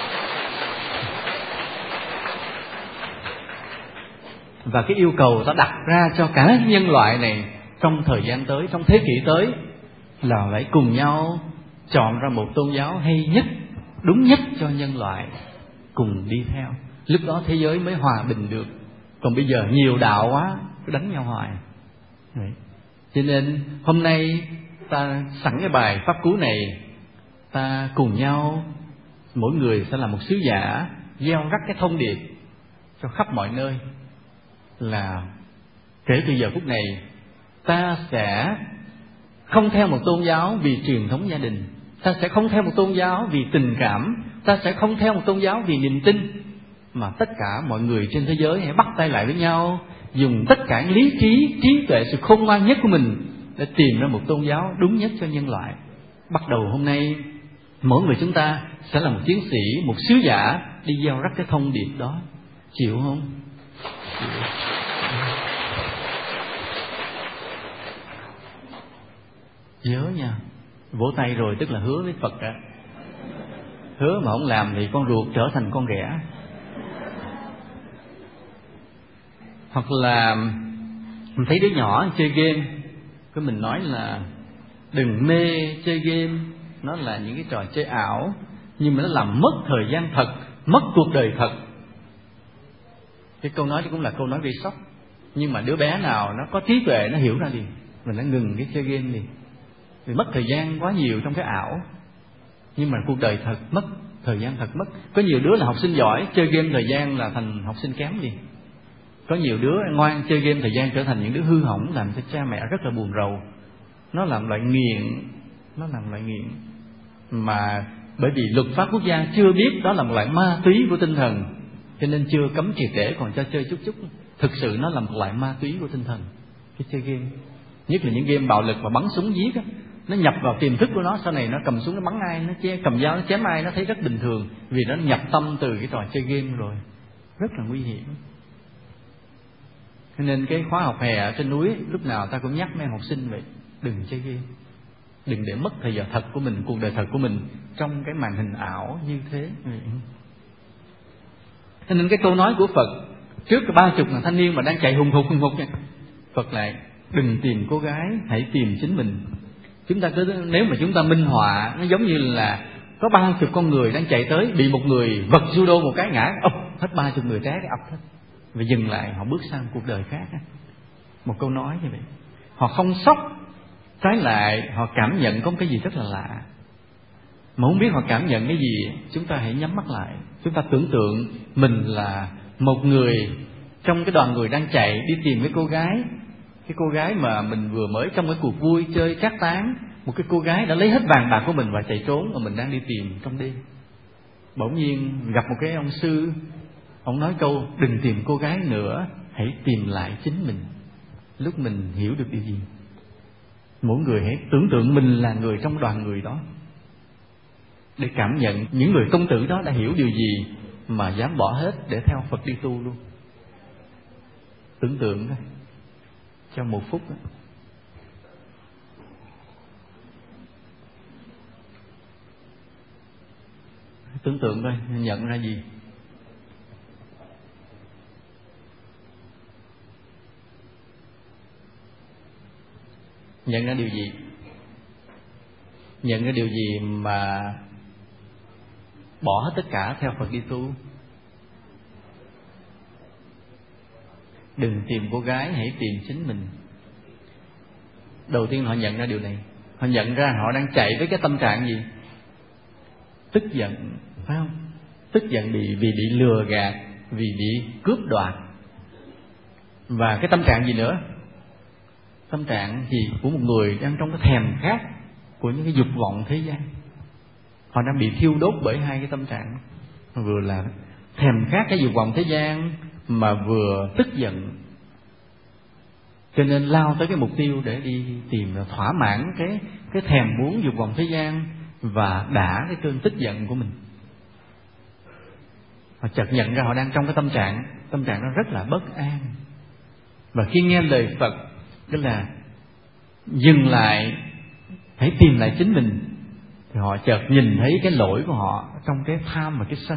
S1: Và cái yêu cầu ta đặt ra cho cả nhân loại này trong thời gian tới, trong thế kỷ tới, là phải cùng nhau chọn ra một tôn giáo hay nhất, đúng nhất cho nhân loại, cùng đi theo. Lúc đó thế giới mới hòa bình được. Còn bây giờ nhiều đạo quá, cứ đánh nhau hoài. Đấy. Cho nên hôm nay ta sẵn cái bài pháp cú này, ta cùng nhau, mỗi người sẽ là một sứ giả, gieo rắc cái thông điệp cho khắp mọi nơi, là kể từ giờ phút này ta sẽ không theo một tôn giáo vì truyền thống gia đình, ta sẽ không theo một tôn giáo vì tình cảm, ta sẽ không theo một tôn giáo vì niềm tin, mà tất cả mọi người trên thế giới hãy bắt tay lại với nhau, dùng tất cả lý trí, trí tuệ, sự khôn ngoan nhất của mình để tìm ra một tôn giáo đúng nhất cho nhân loại. Bắt đầu hôm nay, mỗi người chúng ta sẽ là một chiến sĩ, một sứ giả đi gieo rắc cái thông điệp đó. Chịu không? Chịu. Nhớ nha, vỗ tay rồi tức là hứa với Phật ạ. Hứa mà không làm thì con ruột trở thành con ghẻ. Hoặc là mình thấy đứa nhỏ chơi game, cái mình nói là đừng mê chơi game, nó là những cái trò chơi ảo, nhưng mà nó làm mất thời gian thật, mất cuộc đời thật. Cái câu nói đó cũng là câu nói gây sốc. Nhưng mà đứa bé nào nó có trí tuệ, nó hiểu ra liền, mình đã ngừng cái chơi game liền. Vì mất thời gian quá nhiều trong cái ảo, nhưng mà cuộc đời thật mất, thời gian thật mất. Có nhiều đứa là học sinh giỏi, chơi game thời gian là thành học sinh kém liền. Có nhiều đứa ngoan, chơi game thời gian trở thành những đứa hư hỏng, làm cho cha mẹ rất là buồn rầu. Nó làm loại nghiện, nó làm loại nghiện. Mà bởi vì luật pháp quốc gia chưa biết đó là một loại ma túy của tinh thần, cho nên chưa cấm triệt để, còn cho chơi chút chút. Thực sự nó là một loại ma túy của tinh thần, cái chơi game. Nhất là những game bạo lực và bắn súng giết á, nó nhập vào tiềm thức của nó, sau này nó cầm súng nó bắn ai, nó cầm dao nó chém ai, nó thấy rất bình thường, vì nó nhập tâm từ cái trò chơi game rồi, rất là nguy hiểm. Cho nên cái khóa học hè ở trên núi lúc nào ta cũng nhắc mấy em học sinh vậy, đừng chơi game, đừng để mất thời giờ thật của mình, cuộc đời thật của mình trong cái màn hình ảo như thế. Cho nên cái câu nói của Phật trước cái 30 thanh niên mà đang chạy hùng hục nha, Phật lại đừng tìm cô gái, hãy tìm chính mình. Chúng ta cứ, nếu mà chúng ta minh họa, nó giống như là có 30 con người đang chạy tới, bị một người vật judo một cái ngã ập hết 30 người té cái ập hết, và dừng lại, họ bước sang cuộc đời khác. Một câu nói như vậy, họ không sốc, trái lại họ cảm nhận có một cái gì rất là lạ. Mà không biết họ cảm nhận cái gì, chúng ta hãy nhắm mắt lại, chúng ta tưởng tượng mình là một người Trong cái đoàn người đang chạy đi tìm cái cô gái mà mình vừa mới trong cái cuộc vui chơi trác tán, một cái cô gái đã lấy hết vàng bạc của mình và chạy trốn, mà mình đang đi tìm trong đêm. Bỗng nhiên gặp một cái ông sư, ông nói câu đừng tìm cô gái nữa, hãy tìm lại chính mình. Lúc mình hiểu được điều gì? Mỗi người hãy tưởng tượng mình là người trong đoàn người đó, để cảm nhận những người công tử đó đã hiểu điều gì mà dám bỏ hết để theo Phật đi tu luôn. Tưởng tượng thôi, trong 1 phút đó. Tưởng tượng coi, nhận ra gì? Nhận ra điều gì? Nhận ra điều gì mà bỏ hết tất cả theo Phật đi tu? Đừng tìm cô gái, hãy tìm chính mình. Đầu tiên họ nhận ra điều này. Họ nhận ra họ đang chạy với cái tâm trạng gì? Tức giận, phải không? Tức giận vì bị lừa gạt, vì bị cướp đoạt. Và cái tâm trạng gì nữa? Tâm trạng gì của một người đang trong cái thèm khát của những cái dục vọng thế gian. Họ đang bị thiêu đốt bởi hai cái tâm trạng, vừa là thèm khát cái dục vọng thế gian mà vừa tức giận, cho nên lao tới cái mục tiêu để đi tìm thỏa mãn cái thèm muốn dục vọng thế gian và đả cái cơn tức giận của mình. Họ chợt nhận ra họ đang trong cái tâm trạng nó rất là bất an. Và khi nghe lời Phật, tức là dừng lại, hãy tìm lại chính mình, thì họ chợt nhìn thấy cái lỗi của họ trong cái tham và cái sân.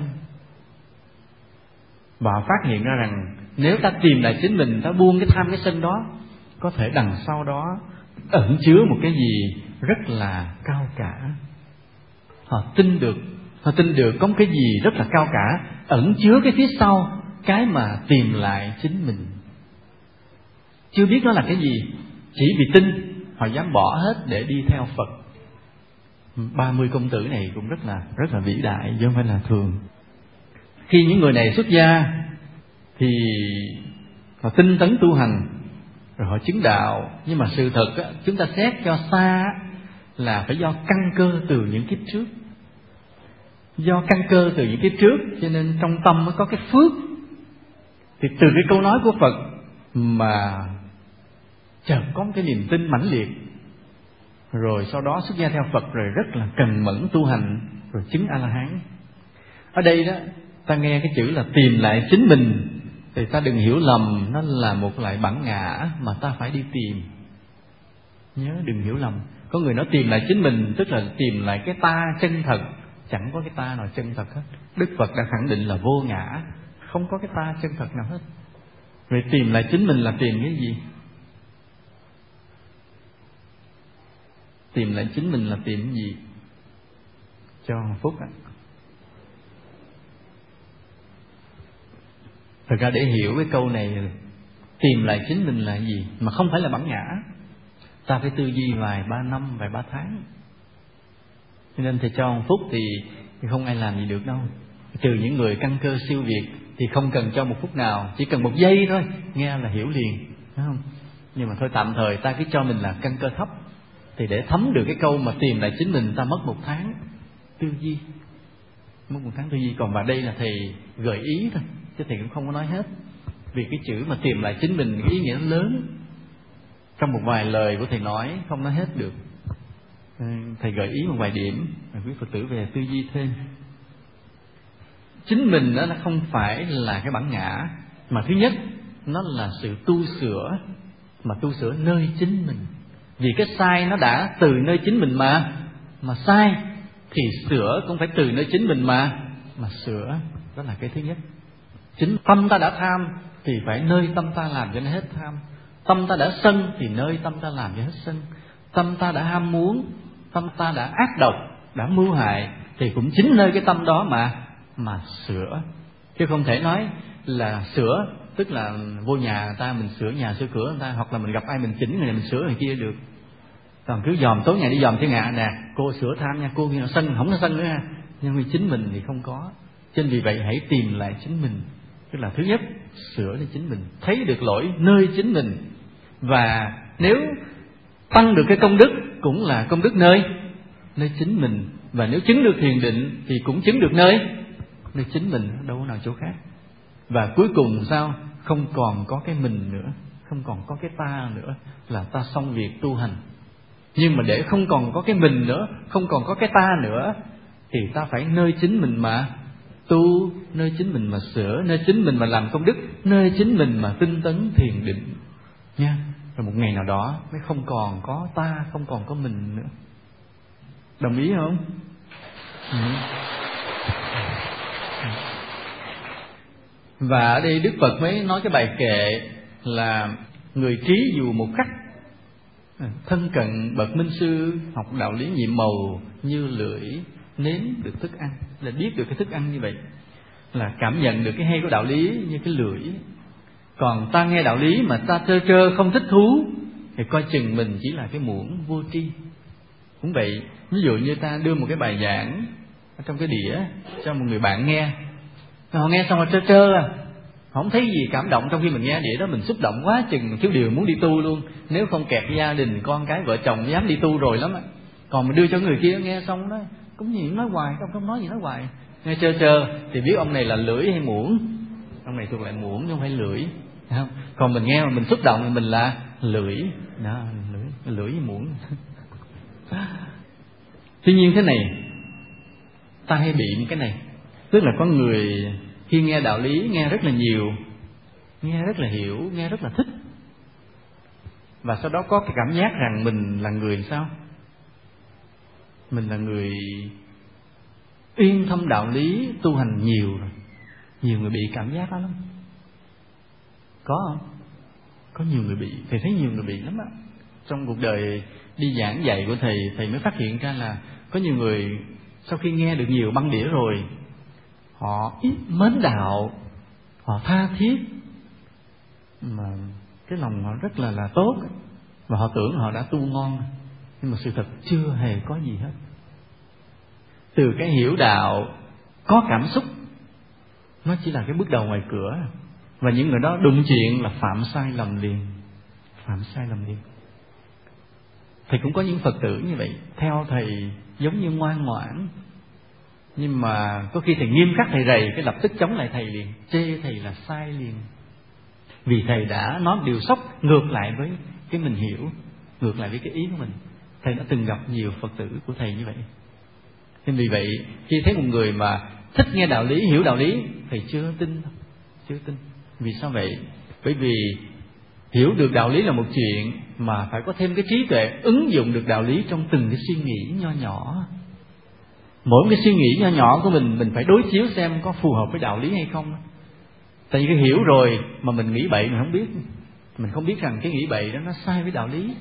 S1: Và họ phát hiện ra rằng nếu ta tìm lại chính mình, ta buông cái tham cái sân đó, có thể đằng sau đó ẩn chứa một cái gì rất là cao cả. Họ tin được có một cái gì rất là cao cả ẩn chứa cái phía sau cái mà tìm lại chính mình. Chưa biết nó là cái gì, chỉ vì tin họ dám bỏ hết để đi theo Phật. 30 công tử này cũng rất là vĩ đại, chứ không phải là thường. Khi những người này xuất gia thì họ tinh tấn tu hành, rồi họ chứng đạo. Nhưng mà sự thật á, chúng ta xét cho xa là phải do căn cơ từ những kiếp trước. Do căn cơ từ những kiếp trước, cho nên trong tâm mới có cái phước. Thì từ cái câu nói của Phật mà chợt có một cái niềm tin mãnh liệt, rồi sau đó xuất gia theo Phật, rồi rất là cần mẫn tu hành, rồi chứng A-la-hán. Ở đây đó, ta nghe cái chữ là tìm lại chính mình, thì ta đừng hiểu lầm nó là một loại bản ngã mà ta phải đi tìm. Nhớ đừng hiểu lầm. Có người nói tìm lại chính mình tức là tìm lại cái ta chân thật. Chẳng có cái ta nào chân thật hết. Đức Phật đã khẳng định là vô ngã, không có cái ta chân thật nào hết. Vậy tìm lại chính mình là tìm cái gì? Tìm lại chính mình là tìm cái gì? Cho một phút ạ. Thật ra để hiểu cái câu này, tìm lại chính mình là gì mà không phải là bản ngã, ta phải tư duy vài 3 năm, vài 3 tháng. Cho nên thầy cho một phút thì không ai làm gì được đâu. Trừ những người căn cơ siêu việt thì không cần cho 1 phút nào, chỉ cần 1 giây thôi, nghe là hiểu liền, phải không? Nhưng mà thôi tạm thời ta cứ cho mình là căn cơ thấp, thì để thấm được cái câu mà tìm lại chính mình, ta mất 1 tháng tư duy. Mất 1 tháng tư duy. Còn vào đây là thầy gợi ý thôi, chứ thầy cũng không có nói hết. Vì cái chữ mà tìm lại chính mình, cái ý nghĩa nó lớn. Trong một vài lời của thầy nói không nói hết được. Thầy gợi ý một vài điểm mà quý Phật tử về tư duy thêm. Chính mình đó nó không phải là cái bản ngã, mà thứ nhất nó là sự tu sửa, mà tu sửa nơi chính mình. Vì cái sai nó đã từ nơi chính mình mà sai, thì sửa cũng phải từ nơi chính mình mà sửa. Đó là cái thứ nhất. Chính tâm ta đã tham thì phải nơi tâm ta làm cho nó hết tham. Tâm ta đã sân thì nơi tâm ta làm cho hết sân. Tâm ta đã ham muốn, tâm ta đã ác độc, đã mưu hại, thì cũng chính nơi cái tâm đó mà sửa. Chứ không thể nói là sửa tức là vô nhà người ta mình sửa nhà sửa cửa người ta, hoặc là mình gặp ai mình chỉnh người này mình sửa người kia được. Còn cứ dòm tối ngày đi dòm thiên hạ nè, cô sửa tham nha, cô sân không có sân nữa ha. Nhưng mà chính mình thì không có. Cho nên vì vậy hãy tìm lại chính mình. Tức là thứ nhất, sửa cho chính mình, thấy được lỗi nơi chính mình. Và nếu tăng được cái công đức cũng là công đức nơi chính mình. Và nếu chứng được thiền định thì cũng chứng được nơi chính mình, đâu có nào chỗ khác. Và cuối cùng sao? Không còn có cái mình nữa, không còn có cái ta nữa, là ta xong việc tu hành. Nhưng mà để không còn có cái mình nữa, không còn có cái ta nữa, thì ta phải nơi chính mình mà tu, nơi chính mình mà sửa, nơi chính mình mà làm công đức, nơi chính mình mà tinh tấn thiền định nha. Rồi một ngày nào đó mới không còn có ta, không còn có mình nữa. Đồng ý không? Và ở đây Đức Phật mới nói cái bài kệ là người trí dù một khắc, thân cận bậc minh sư, học đạo lý nhiệm màu như lưỡi nếm được thức ăn. Là biết được cái thức ăn như vậy, là cảm nhận được cái hay của đạo lý như cái lưỡi. Còn ta nghe đạo lý mà ta trơ trơ không thích thú thì coi chừng mình chỉ là cái muỗng vô tri. Cũng vậy, ví dụ như ta đưa một cái bài giảng ở trong cái đĩa cho một người bạn nghe, họ nghe xong rồi trơ trơ họ không thấy gì cảm động. Trong khi mình nghe đĩa đó mình xúc động quá chừng thiếu điều muốn đi tu luôn. Nếu không kẹt gia đình con cái vợ chồng dám đi tu rồi lắm á. Còn mình đưa cho người kia nghe xong đó cũng gì nói hoài, không nói gì nói hoài, nghe trơ trơ thì biết ông này là lưỡi hay muỗng. Ông này thuộc lại muỗng chứ không phải lưỡi, không? Còn mình nghe mà mình xúc động thì mình là lưỡi đó, lưỡi với muỗng. Tuy nhiên thế này, ta hay bị cái này, tức là có người khi nghe đạo lý nghe rất là nhiều, nghe rất là hiểu, nghe rất là thích, và sau đó có cái cảm giác rằng mình là người sao? Mình là người uyên thâm đạo lý, tu hành nhiều rồi. Nhiều người bị cảm giác đó lắm. Có không? Có nhiều người bị, thầy thấy nhiều người bị lắm á. Trong cuộc đời đi giảng dạy của thầy, thầy mới phát hiện ra là có nhiều người sau khi nghe được nhiều băng đĩa rồi, họ ít mến đạo, họ tha thiết, mà cái lòng họ rất là tốt, và họ tưởng họ đã tu ngon, nhưng mà sự thật chưa hề có gì hết. Từ cái hiểu đạo, có cảm xúc, nó chỉ là cái bước đầu ngoài cửa, và những người đó đụng chuyện là phạm sai lầm liền. Phạm sai lầm liền. Thầy cũng có những Phật tử như vậy, theo thầy giống như ngoan ngoãn, nhưng mà có khi thầy nghiêm khắc, thầy rầy cái lập tức chống lại thầy liền, chê thầy là sai liền. Vì thầy đã nói điều sốc ngược lại với cái mình hiểu, ngược lại với cái ý của mình. Thầy đã từng gặp nhiều Phật tử của thầy như vậy. Nên vì vậy khi thấy một người mà thích nghe đạo lý, hiểu đạo lý, thầy chưa tin. Vì sao vậy? Bởi vì hiểu được đạo lý là một chuyện, mà phải có thêm cái trí tuệ ứng dụng được đạo lý trong từng cái suy nghĩ nho nhỏ. Mỗi cái suy nghĩ nho nhỏ của mình phải đối chiếu xem có phù hợp với đạo lý hay không. Tại vì cái hiểu rồi mà mình nghĩ bậy mình không biết, mình không biết rằng cái nghĩ bậy đó nó sai với đạo lý.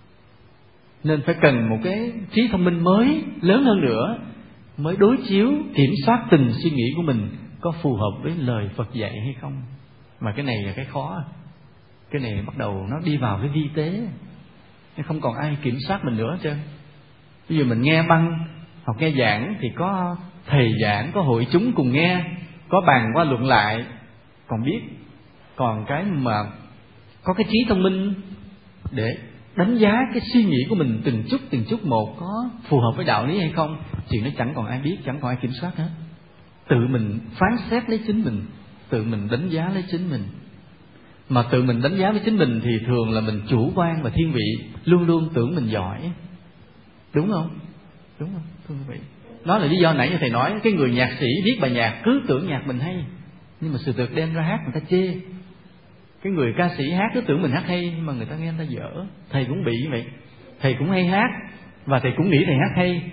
S1: Nên phải cần một cái trí thông minh mới, lớn hơn nữa, mới đối chiếu, kiểm soát từng suy nghĩ của mình có phù hợp với lời Phật dạy hay không. Mà cái này là cái khó. Cái này bắt đầu nó đi vào cái vi tế, không còn ai kiểm soát mình nữa hết trơn. Ví dụ mình nghe băng hoặc nghe giảng thì có thầy giảng, có hội chúng cùng nghe, có bàn qua luận lại, còn biết. Còn cái mà có cái trí thông minh để đánh giá cái suy nghĩ của mình từng chút một có phù hợp với đạo lý hay không, chuyện đó chẳng còn ai biết, chẳng còn ai kiểm soát hết. Tự mình phán xét lấy chính mình, tự mình đánh giá lấy chính mình. Mà tự mình đánh giá với chính mình thì thường là mình chủ quan và thiên vị, luôn luôn tưởng mình giỏi. Đúng không? Đúng không? Thưa quý vị, đó là lý do nãy như thầy nói, cái người nhạc sĩ viết bài nhạc cứ tưởng nhạc mình hay, nhưng mà sự thực đem ra hát người ta chê. Cái người ca sĩ hát cứ tưởng mình hát hay, nhưng mà người ta nghe người ta dở. Thầy cũng bị như vậy. Thầy cũng hay hát, và thầy cũng nghĩ thầy hát hay.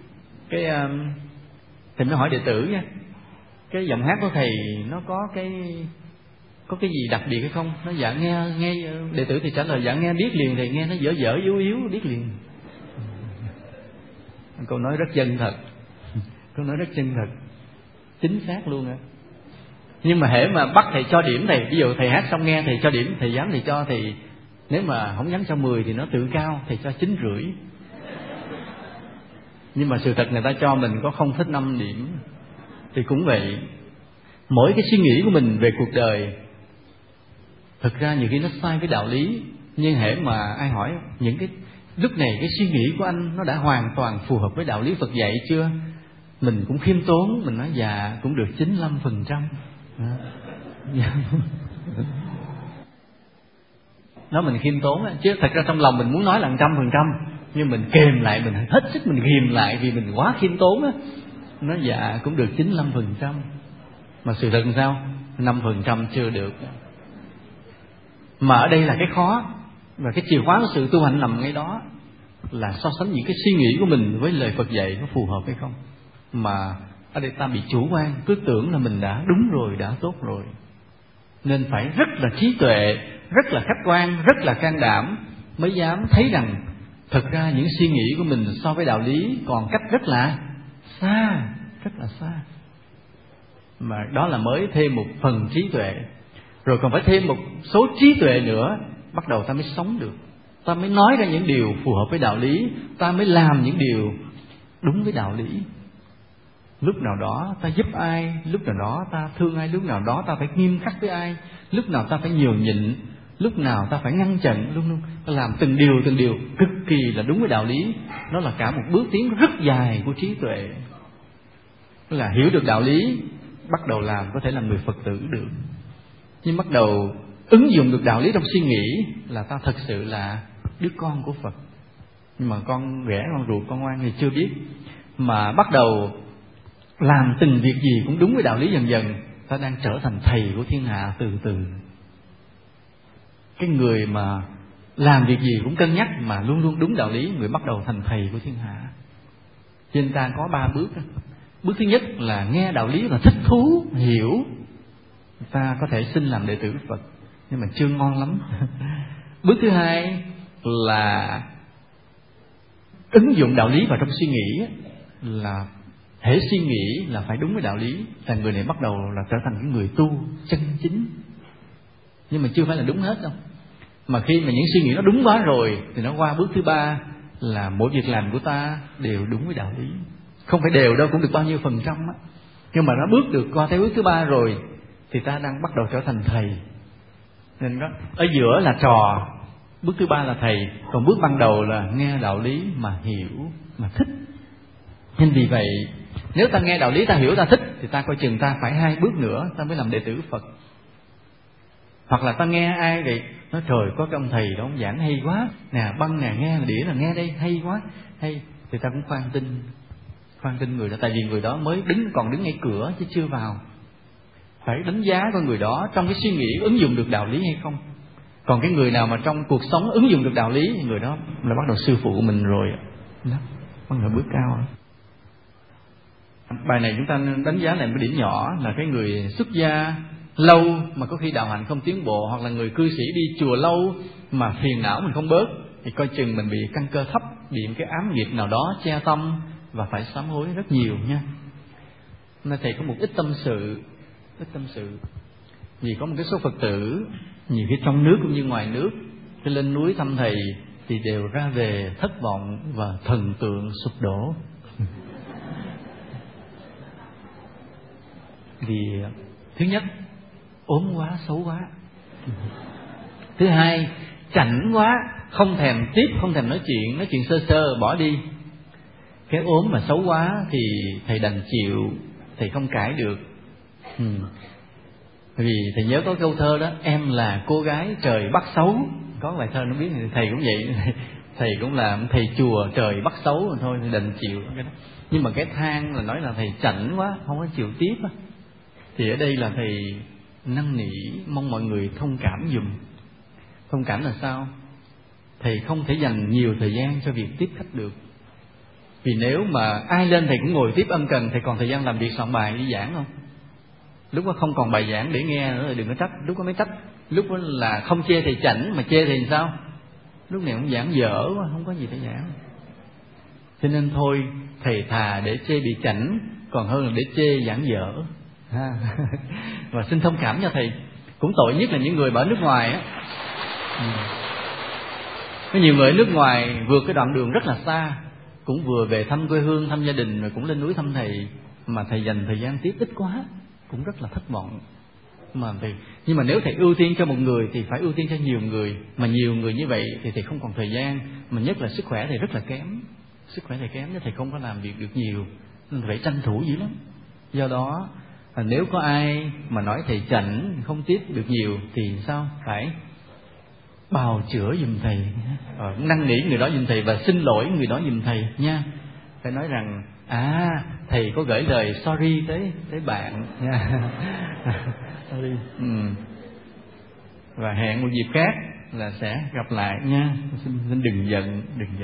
S1: Thầy mới hỏi đệ tử nha, cái giọng hát của thầy nó có cái gì đặc biệt hay không? Nó dạ nghe đệ tử thì trả lời dạ nghe biết liền, thầy nghe nó dở dở yếu yếu biết liền. Câu nói rất chân thật, câu nói rất chân thật, chính xác luôn á. Nhưng mà hễ mà bắt thầy cho điểm thầy, ví dụ thầy hát xong nghe thầy cho điểm, thầy dám thầy cho, thì nếu mà không dám cho 10 thì nó tự cao, thầy cho 9,5. Nhưng mà sự thật người ta cho mình có 0,5 điểm thì cũng vậy. Mỗi cái suy nghĩ của mình về cuộc đời thực ra nhiều khi nó sai với đạo lý. Nhưng hễ mà ai hỏi những cái lúc này cái suy nghĩ của anh nó đã hoàn toàn phù hợp với đạo lý Phật dạy chưa, mình cũng khiêm tốn, mình nói dạ cũng được 95%. Đó, mình khiêm tốn đó. Chứ thật ra trong lòng mình muốn nói là 100%, nhưng mình kềm lại, mình hết sức mình ghìm lại vì mình quá khiêm tốn á. Nói dạ cũng được 95%. Mà sự thật làm sao? 5% chưa được. Mà ở đây là cái khó, và cái chìa khóa của sự tu hành nằm ngay đó, là so sánh những cái suy nghĩ của mình với lời Phật dạy có phù hợp hay không. Mà ở đây ta bị chủ quan, cứ tưởng là mình đã đúng rồi, đã tốt rồi. Nên phải rất là trí tuệ, rất là khách quan, rất là can đảm mới dám thấy rằng thực ra những suy nghĩ của mình so với đạo lý còn cách rất là xa, rất là xa. Mà đó là mới thêm một phần trí tuệ. Rồi còn phải thêm một số trí tuệ nữa, bắt đầu ta mới sống được, ta mới nói ra những điều phù hợp với đạo lý, ta mới làm những điều đúng với đạo lý. Lúc nào đó ta giúp ai, lúc nào đó ta thương ai, lúc nào đó ta phải nghiêm khắc với ai, lúc nào ta phải nhường nhịn, lúc nào ta phải ngăn chặn, luôn luôn ta làm từng điều cực kỳ là đúng với đạo lý. Nó là cả một bước tiến rất dài của trí tuệ. Tức là hiểu được đạo lý, bắt đầu làm có thể là người Phật tử được. Nhưng bắt đầu ứng dụng được đạo lý trong suy nghĩ là ta thật sự là đứa con của Phật. Nhưng mà con ghẻ, con ruột, con ngoan thì chưa biết. Mà bắt đầu làm từng việc gì cũng đúng với đạo lý, dần dần ta đang trở thành thầy của thiên hạ từ từ. Cái người mà làm việc gì cũng cân nhắc mà luôn luôn đúng đạo lý, người bắt đầu thành thầy của thiên hạ. Trên ta có 3 bước. Bước thứ nhất là nghe đạo lý và thích thú, hiểu, ta có thể xin làm đệ tử Phật, nhưng mà chưa ngon lắm. Bước thứ hai là ứng dụng đạo lý vào trong suy nghĩ, là hễ suy nghĩ là phải đúng với đạo lý, là người này bắt đầu là trở thành cái người tu chân chính. Nhưng mà chưa phải là đúng hết đâu. Mà khi mà những suy nghĩ nó đúng quá rồi thì nó qua bước thứ ba là mỗi việc làm của ta đều đúng với đạo lý. Không phải đều đâu, cũng được bao nhiêu phần trăm á. Nhưng mà nó bước được qua tới bước thứ ba rồi thì ta đang bắt đầu trở thành thầy. Nên đó, ở giữa là trò, bước thứ ba là thầy, còn bước ban đầu là nghe đạo lý mà hiểu, mà thích. Nên vì vậy, nếu ta nghe đạo lý, ta hiểu, ta thích thì ta coi chừng ta phải 2 bước nữa ta mới làm đệ tử Phật. Hoặc là ta nghe ai vậy nói trời, có cái ông thầy đó ông giảng hay quá nè, băng nè, nghe đĩa là nghe đây hay quá, hay, thì ta cũng khoan tin người đó. Tại vì người đó mới còn đứng ngay cửa chứ chưa vào. Phải đánh giá con người đó trong cái suy nghĩ ứng dụng được đạo lý hay không. Còn cái người nào mà trong cuộc sống ứng dụng được đạo lý, người đó là bắt đầu sư phụ của mình rồi đó, bắt đầu bước cao. Bài này chúng ta đánh giá lại một điểm nhỏ là cái người xuất gia lâu mà có khi đạo hạnh không tiến bộ, hoặc là người cư sĩ đi chùa lâu mà phiền não mình không bớt, thì coi chừng mình bị căn cơ thấp, bị cái ám nghiệp nào đó che tâm và phải sám hối rất nhiều nha. Nên thầy có một ít tâm sự. Vì có một cái số Phật tử nhiều khi trong nước cũng như ngoài nước, khi lên núi thăm thầy thì đều ra về thất vọng và thần tượng sụp đổ. Vì thứ nhất, ốm quá, xấu quá. Thứ hai, chảnh quá, không thèm tiếp, không thèm nói chuyện sơ sơ bỏ đi. Cái ốm mà xấu quá thì thầy đành chịu, thầy không cãi được. Vì thầy nhớ có câu thơ đó, em là cô gái trời bắt xấu. Có bài thơ nó biết, thầy cũng vậy. Thầy cũng là thầy chùa trời bắt xấu rồi thôi, thầy đành chịu cái đó. Nhưng mà cái than là nói là thầy chảnh quá, không có chịu tiếp á. Thì ở đây là thầy năn nỉ mong mọi người thông cảm giùm. Thông cảm là sao? Thầy không thể dành nhiều thời gian cho việc tiếp khách được. Vì nếu mà ai lên thầy cũng ngồi tiếp ân cần, thầy còn thời gian làm việc soạn bài đi giảng không? Lúc đó không còn bài giảng để nghe nữa thì đừng có trách. Lúc đó mới trách. Lúc đó là không chê thầy chảnh, mà chê thầy sao? Lúc này cũng giảng dở quá, không có gì để giảng. Cho nên thôi, thầy thà để chê bị chảnh còn hơn là để chê giảng dở. Và xin thông cảm cho thầy. Cũng tội nhất là những người ở nước ngoài á. Có nhiều người ở nước ngoài vượt cái đoạn đường rất là xa, cũng vừa về thăm quê hương, thăm gia đình, rồi cũng lên núi thăm thầy, mà thầy dành thời gian tiếp ít quá. cũng rất là thất vọng. Nhưng mà nếu thầy ưu tiên cho một người thì phải ưu tiên cho nhiều người, mà nhiều người như vậy thì thầy không còn thời gian, mà nhất là sức khỏe thầy rất là kém. Sức khỏe thầy kém nên thầy không có làm việc được nhiều, nên phải tranh thủ dữ lắm. Do đó nếu có ai mà nói thầy chảnh không tiếp được nhiều thì sao? Phải bào chữa giùm thầy, năn nỉ người đó giùm thầy và xin lỗi người đó giùm thầy nha. Phải nói rằng thầy có gửi lời sorry tới bạn nha. Sorry. Và hẹn một dịp khác là sẽ gặp lại nha. Xin đừng giận.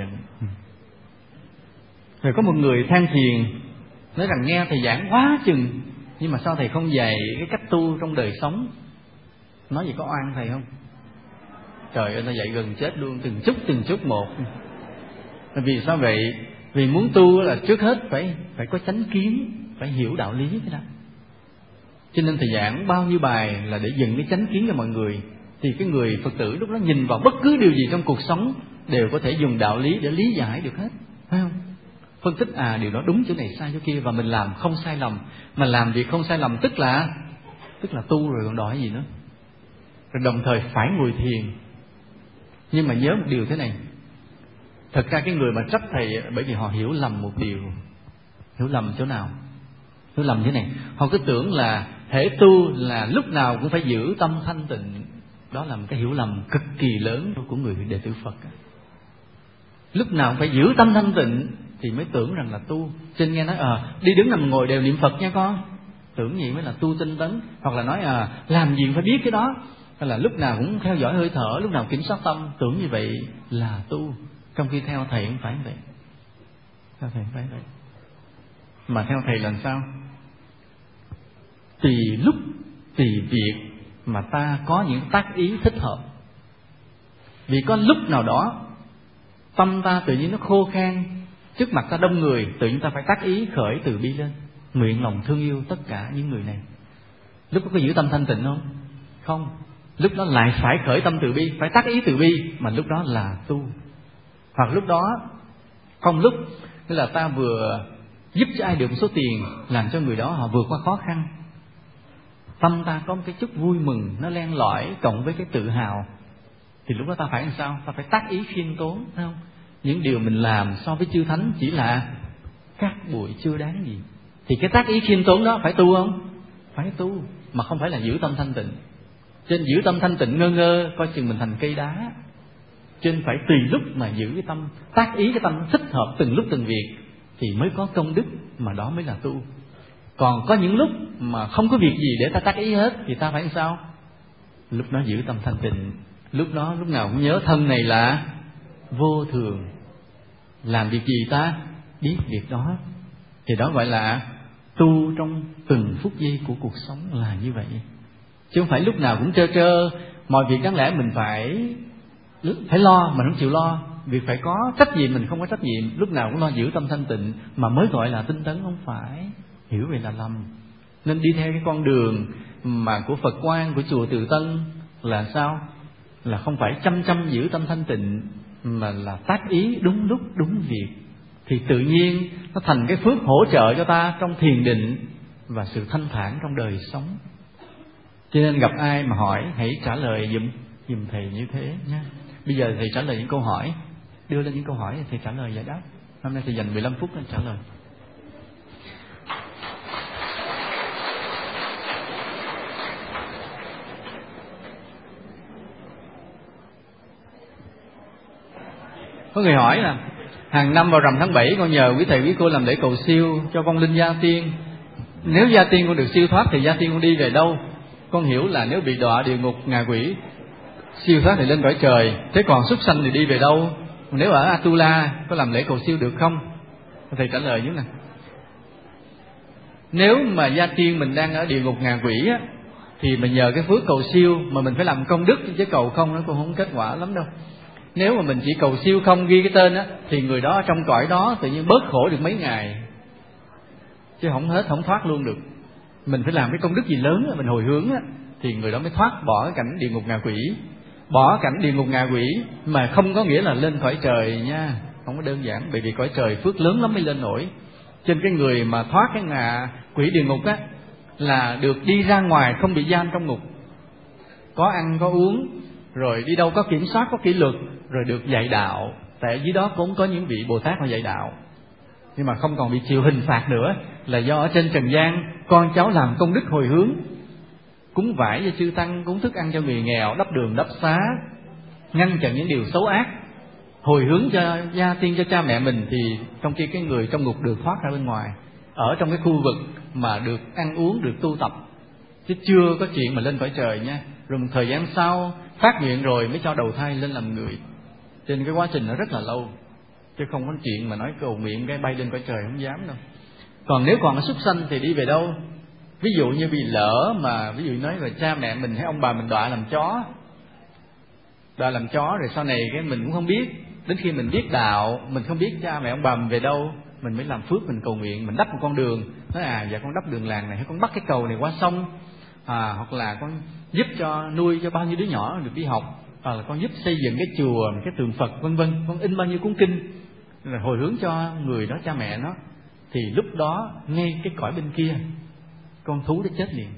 S1: Rồi có một người than phiền nói rằng nghe thầy giảng quá chừng, nhưng mà sao thầy không dạy cái cách tu trong đời sống? Nói gì có oan thầy không? Trời ơi, nó dạy gần chết luôn, từng chút một. Vì sao vậy? Vì muốn tu là trước hết phải có chánh kiến, phải hiểu đạo lý cái đó. Cho nên thầy giảng bao nhiêu bài là để dựng cái chánh kiến cho mọi người. Thì cái người Phật tử lúc đó nhìn vào bất cứ điều gì trong cuộc sống đều có thể dùng đạo lý để lý giải được hết, phải không? Phân tích điều đó đúng chỗ này sai chỗ kia, và mình làm không sai lầm. Mà làm việc không sai lầm tức là tu rồi còn đòi gì nữa. Rồi đồng thời phải ngồi thiền. Nhưng mà nhớ một điều thế này, thật ra cái người mà trách thầy bởi vì họ hiểu lầm một điều. Hiểu lầm chỗ nào? Hiểu lầm thế này, họ cứ tưởng là thể tu là lúc nào cũng phải giữ tâm thanh tịnh. Đó là một cái hiểu lầm cực kỳ lớn của người đệ tử Phật. Lúc nào cũng phải giữ tâm thanh tịnh thì mới tưởng rằng là tu. Cho nên nghe nói đi đứng nằm ngồi đều niệm Phật nha con, tưởng gì mới là tu tinh tấn. Hoặc là nói làm gì phải biết cái đó, hay là lúc nào cũng theo dõi hơi thở, lúc nào kiểm soát tâm, tưởng như vậy là tu. Trong khi theo thầy không phải vậy. Theo thầy không phải vậy. Mà theo thầy là sao? Tùy lúc tùy việc mà ta có những tác ý thích hợp. Vì có lúc nào đó tâm ta tự nhiên nó khô khan, trước mặt ta đông người, tự nhiên ta phải tác ý khởi từ bi lên, nguyện lòng thương yêu tất cả những người này. Lúc đó có giữ tâm thanh tịnh không? Không. Lúc đó lại phải khởi tâm từ bi, phải tác ý từ bi, mà lúc đó là tu. Hoặc lúc đó không lúc, tức là ta vừa giúp cho ai được một số tiền, làm cho người đó họ vượt qua khó khăn, tâm ta có một cái chút vui mừng nó len lỏi cộng với cái tự hào, thì lúc đó ta phải làm sao? Ta phải tác ý khiêm tốn, phải không? Những điều mình làm so với chư thánh chỉ là cát bụi chưa đáng gì. Thì cái tác ý khiêm tốn đó phải tu không? Phải tu, mà không phải là giữ tâm thanh tịnh. Trên giữ tâm thanh tịnh ngơ ngơ coi chừng mình thành cây đá. Trên phải tùy lúc mà giữ cái tâm, tác ý cái tâm thích hợp từng lúc từng việc thì mới có công đức, mà đó mới là tu. Còn có những lúc mà không có việc gì để ta tác ý hết thì ta phải làm sao? Lúc đó giữ tâm thanh tịnh. Lúc đó lúc nào cũng nhớ thân này là vô thường, làm việc gì ta biết việc đó. Thì đó gọi là tu trong từng phút giây của cuộc sống là như vậy. Chứ không phải lúc nào cũng trơ mọi việc đáng lẽ mình phải lo mà không chịu lo. Việc phải có trách nhiệm mình không có trách nhiệm, lúc nào cũng lo giữ tâm thanh tịnh mà mới gọi là tinh tấn. Không phải, hiểu vậy là lầm. Nên đi theo cái con đường mà của Phật Quang, của chùa Từ Tân là sao? Là không phải chăm giữ tâm thanh tịnh, mà là tác ý đúng lúc đúng việc. Thì tự nhiên nó thành cái phước hỗ trợ cho ta trong thiền định và sự thanh thản trong đời sống. Cho nên gặp ai mà hỏi hãy trả lời giùm thầy như thế nha. Bây giờ thầy trả lời những câu hỏi, đưa lên những câu hỏi thầy trả lời giải đáp. Hôm nay thầy dành 15 phút để trả lời. Có người hỏi là hàng năm vào rằm tháng 7 con nhờ quý thầy quý cô làm lễ cầu siêu cho vong linh gia tiên. Nếu gia tiên con được siêu thoát thì gia tiên con đi về đâu? Con hiểu là nếu bị đọa địa ngục ngạ quỷ, siêu thoát thì lên cõi trời. Thế còn súc sanh thì đi về đâu? Nếu ở Atula có làm lễ cầu siêu được không? Thầy trả lời như này. Nếu mà gia tiên mình đang ở địa ngục ngạ quỷ á, thì mình nhờ cái phước cầu siêu mà mình phải làm công đức, chứ cầu không nó cũng không kết quả lắm đâu. Nếu mà mình chỉ cầu siêu không ghi cái tên á, thì người đó trong cõi đó tự nhiên bớt khổ được mấy ngày, chứ không hết không thoát luôn được. Mình phải làm cái công đức gì lớn á, mình hồi hướng á, thì người đó mới thoát bỏ cái cảnh địa ngục ngạ quỷ. Bỏ cảnh địa ngục ngạ quỷ mà không có nghĩa là lên cõi trời nha, không có đơn giản. Bởi vì cõi trời phước lớn lắm mới lên nổi. Trên cái người mà thoát cái ngạ quỷ địa ngục á, là được đi ra ngoài, không bị giam trong ngục, có ăn có uống, rồi đi đâu có kiểm soát, có kỷ luật, rồi được dạy đạo. Tại dưới đó cũng có những vị Bồ Tát họ dạy đạo, nhưng mà không còn bị chịu hình phạt nữa, là do ở trên trần gian con cháu làm công đức hồi hướng, cúng vải cho chư tăng, cúng thức ăn cho người nghèo, đắp đường đắp xá, ngăn chặn những điều xấu ác, hồi hướng cho gia tiên, cho cha mẹ mình, thì trong khi cái người trong ngục được thoát ra bên ngoài, ở trong cái khu vực mà được ăn uống, được tu tập, chứ chưa có chuyện mà lên cõi trời nha. Rồi một thời gian sau phát nguyện rồi mới cho đầu thai lên làm người. Cho nên cái quá trình nó rất là lâu, chứ không có chuyện mà nói cầu nguyện cái bay lên cõi trời, không dám đâu. Còn nếu còn ở súc sanh thì đi về đâu? Ví dụ như bị lỡ mà ví dụ nói là cha mẹ mình hay ông bà mình đọa làm chó, rồi sau này cái mình cũng không biết, đến khi mình biết đạo, mình không biết cha mẹ ông bà mình về đâu, mình mới làm phước, mình cầu nguyện, mình đắp một con đường, nói dạ con đắp đường làng này, hay con bắt cái cầu này qua sông, hoặc là con giúp cho nuôi cho bao nhiêu đứa nhỏ được đi học, hoặc là con giúp xây dựng cái chùa, cái tượng Phật, vân vân, con in bao nhiêu cuốn kinh, rồi hồi hướng cho người đó, cha mẹ nó, thì lúc đó ngay cái cõi bên kia con thú nó chết liền,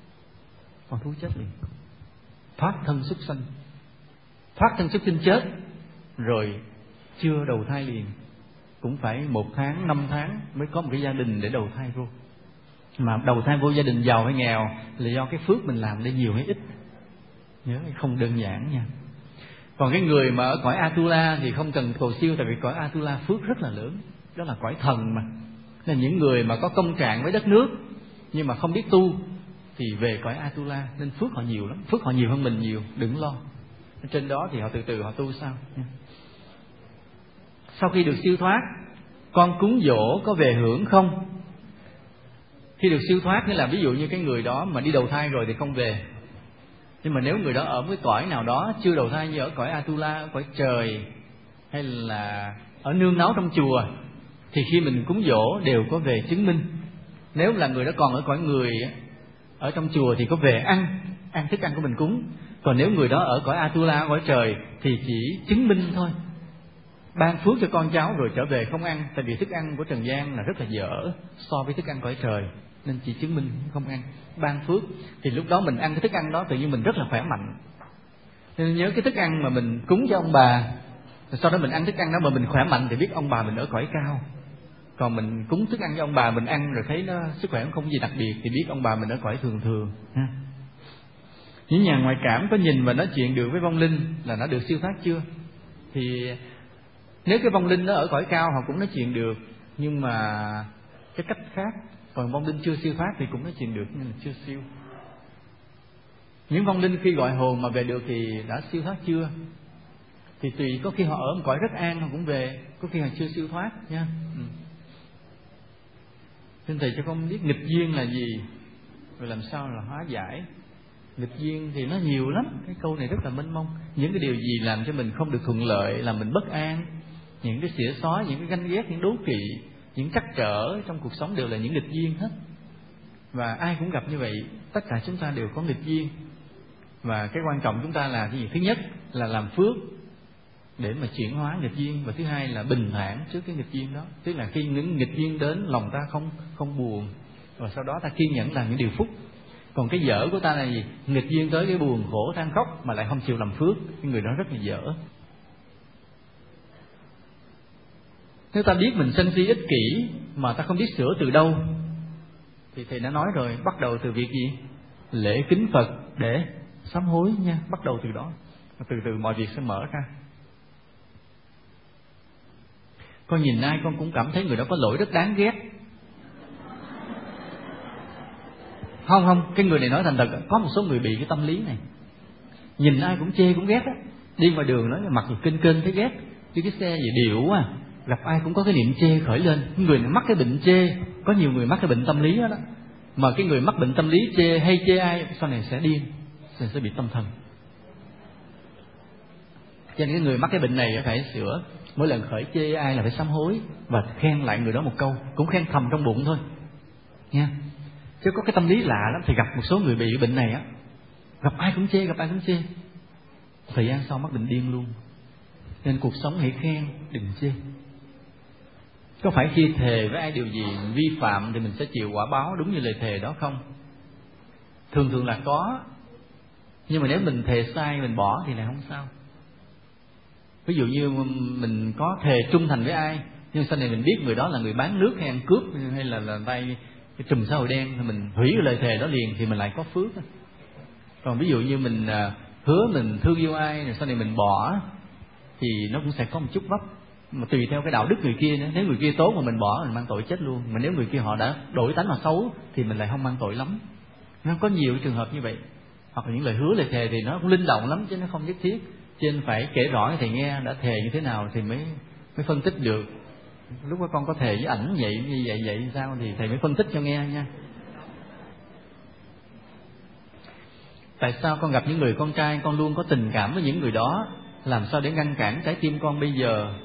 S1: thoát thân súc sanh chết rồi chưa đầu thai liền, cũng phải 1 tháng 5 tháng mới có một cái gia đình để đầu thai vô. Mà đầu thai vô gia đình giàu hay nghèo là do cái phước mình làm đây nhiều hay ít, nhớ không đơn giản nha. Còn cái người mà ở cõi Atula thì không cần cầu siêu, tại vì cõi Atula phước rất là lớn, đó là cõi thần mà. Nên những người mà có công trạng với đất nước nhưng mà không biết tu thì về cõi Atula, nên phước họ nhiều lắm, phước họ nhiều hơn mình nhiều, đừng lo. Trên đó thì họ từ từ họ tu sao nha. Sau khi được siêu thoát, con cúng dỗ có về hưởng không? Khi được siêu thoát nghĩa là ví dụ như cái người đó mà đi đầu thai rồi thì không về. Nhưng mà nếu người đó ở một cái cõi nào đó chưa đầu thai, như ở cõi Atula, ở cõi trời, hay là ở nương náu trong chùa, thì khi mình cúng dỗ đều có về chứng minh. Nếu là người đó còn ở cõi người, ở trong chùa thì có về ăn thức ăn của mình cúng. Còn nếu người đó ở cõi Atula, cõi trời, thì chỉ chứng minh thôi, ban phước cho con cháu rồi trở về không ăn. Tại vì thức ăn của trần gian là rất là dở so với thức ăn cõi trời, nên chỉ chứng minh không ăn, ban phước. Thì lúc đó mình ăn cái thức ăn đó tự nhiên mình rất là khỏe mạnh. Nên nhớ cái thức ăn mà mình cúng cho ông bà, sau đó mình ăn thức ăn đó mà mình khỏe mạnh thì biết ông bà mình ở cõi cao. Còn mình cúng thức ăn cho ông bà mình ăn rồi thấy nó sức khỏe không gì đặc biệt thì biết ông bà mình ở cõi thường thường ha. Những nhà ngoại cảm có nhìn và nói chuyện được với vong linh là nó được siêu thoát chưa? Thì nếu cái vong linh nó ở cõi cao họ cũng nói chuyện được, nhưng mà cái cách khác. Còn vong linh chưa siêu thoát thì cũng nói chuyện được nhưng mà chưa siêu. Những vong linh khi gọi hồn mà về được thì đã siêu thoát chưa? Thì tùy, có khi họ ở một cõi rất an họ cũng về, có khi họ chưa siêu thoát nha. Xin thầy cho con biết nghịch duyên là gì, rồi làm sao là hóa giải. Nghịch duyên thì nó nhiều lắm, cái câu này rất là mênh mông. Những cái điều gì làm cho mình không được thuận lợi, làm mình bất an, những cái xỉa xói, những cái ganh ghét, những đố kỵ, những trắc trở trong cuộc sống đều là những nghịch duyên hết. Và ai cũng gặp như vậy, tất cả chúng ta đều có nghịch duyên. Và cái quan trọng chúng ta là cái gì? Thứ nhất là làm phước để mà chuyển hóa nghịch duyên, và thứ hai là bình thản trước cái nghịch duyên đó. Tức là khi những nghịch duyên đến, lòng ta không buồn, và sau đó ta kiên nhẫn làm những điều phúc. Còn cái dở của ta là gì? Nghịch duyên tới cái buồn khổ than khóc mà lại không chịu làm phước, cái người đó rất là dở. Nếu ta biết mình sân si ích kỷ mà ta không biết sửa từ đâu, thì thầy đã nói rồi, bắt đầu từ việc gì? Lễ kính Phật để sám hối nha, bắt đầu từ đó, từ từ mọi việc sẽ mở ra. Con nhìn ai con cũng cảm thấy người đó có lỗi rất đáng ghét. Không, cái người này nói thành thật, có một số người bị cái tâm lý này, nhìn ai cũng chê cũng ghét á. Đi ngoài đường nói mặt gì kênh thấy ghét, chứ cái xe gì điệu quá, gặp ai cũng có cái niệm chê khởi lên. Người này mắc cái bệnh chê, có nhiều người mắc cái bệnh tâm lý đó. Mà cái người mắc bệnh tâm lý chê hay chê ai sau này sẽ điên, sẽ bị tâm thần. Cho nên cái người mắc cái bệnh này phải sửa. Mỗi lần khởi chê ai là phải sám hối và khen lại người đó một câu, cũng khen thầm trong bụng thôi nha. Chứ có cái tâm lý lạ lắm, thì gặp một số người bị cái bệnh này á, gặp ai cũng chê, thời gian sau mắc bệnh điên luôn. Nên cuộc sống hãy khen, đừng chê. Có phải khi thề với ai điều gì vi phạm thì mình sẽ chịu quả báo đúng như lời thề đó không? Thường thường là có, nhưng mà nếu mình thề sai mình bỏ thì lại không sao. Ví dụ như mình có thề trung thành với ai, nhưng sau này mình biết người đó là người bán nước hay ăn cướp hay là tay cái trùm xã hội đen, thì mình hủy cái lời thề đó liền thì mình lại có phước. Còn ví dụ như mình hứa mình thương yêu ai rồi sau này mình bỏ thì nó cũng sẽ có một chút vấp, mà tùy theo cái đạo đức người kia nữa. Nếu người kia tốt mà mình bỏ mình mang tội chết luôn, mà nếu người kia họ đã đổi tánh mà xấu thì mình lại không mang tội lắm. Nó có nhiều trường hợp như vậy. Hoặc là những lời hứa lời thề thì nó cũng linh động lắm chứ nó không nhất thiết, cho nên phải kể rõ cho thầy nghe đã thề như thế nào thì mới phân tích được. Lúc đó con có thề với ảnh vậy như vậy sao thì thầy mới phân tích cho nghe nha. Tại sao con gặp những người con trai con luôn có tình cảm với những người đó? Làm sao để ngăn cản trái tim con bây giờ?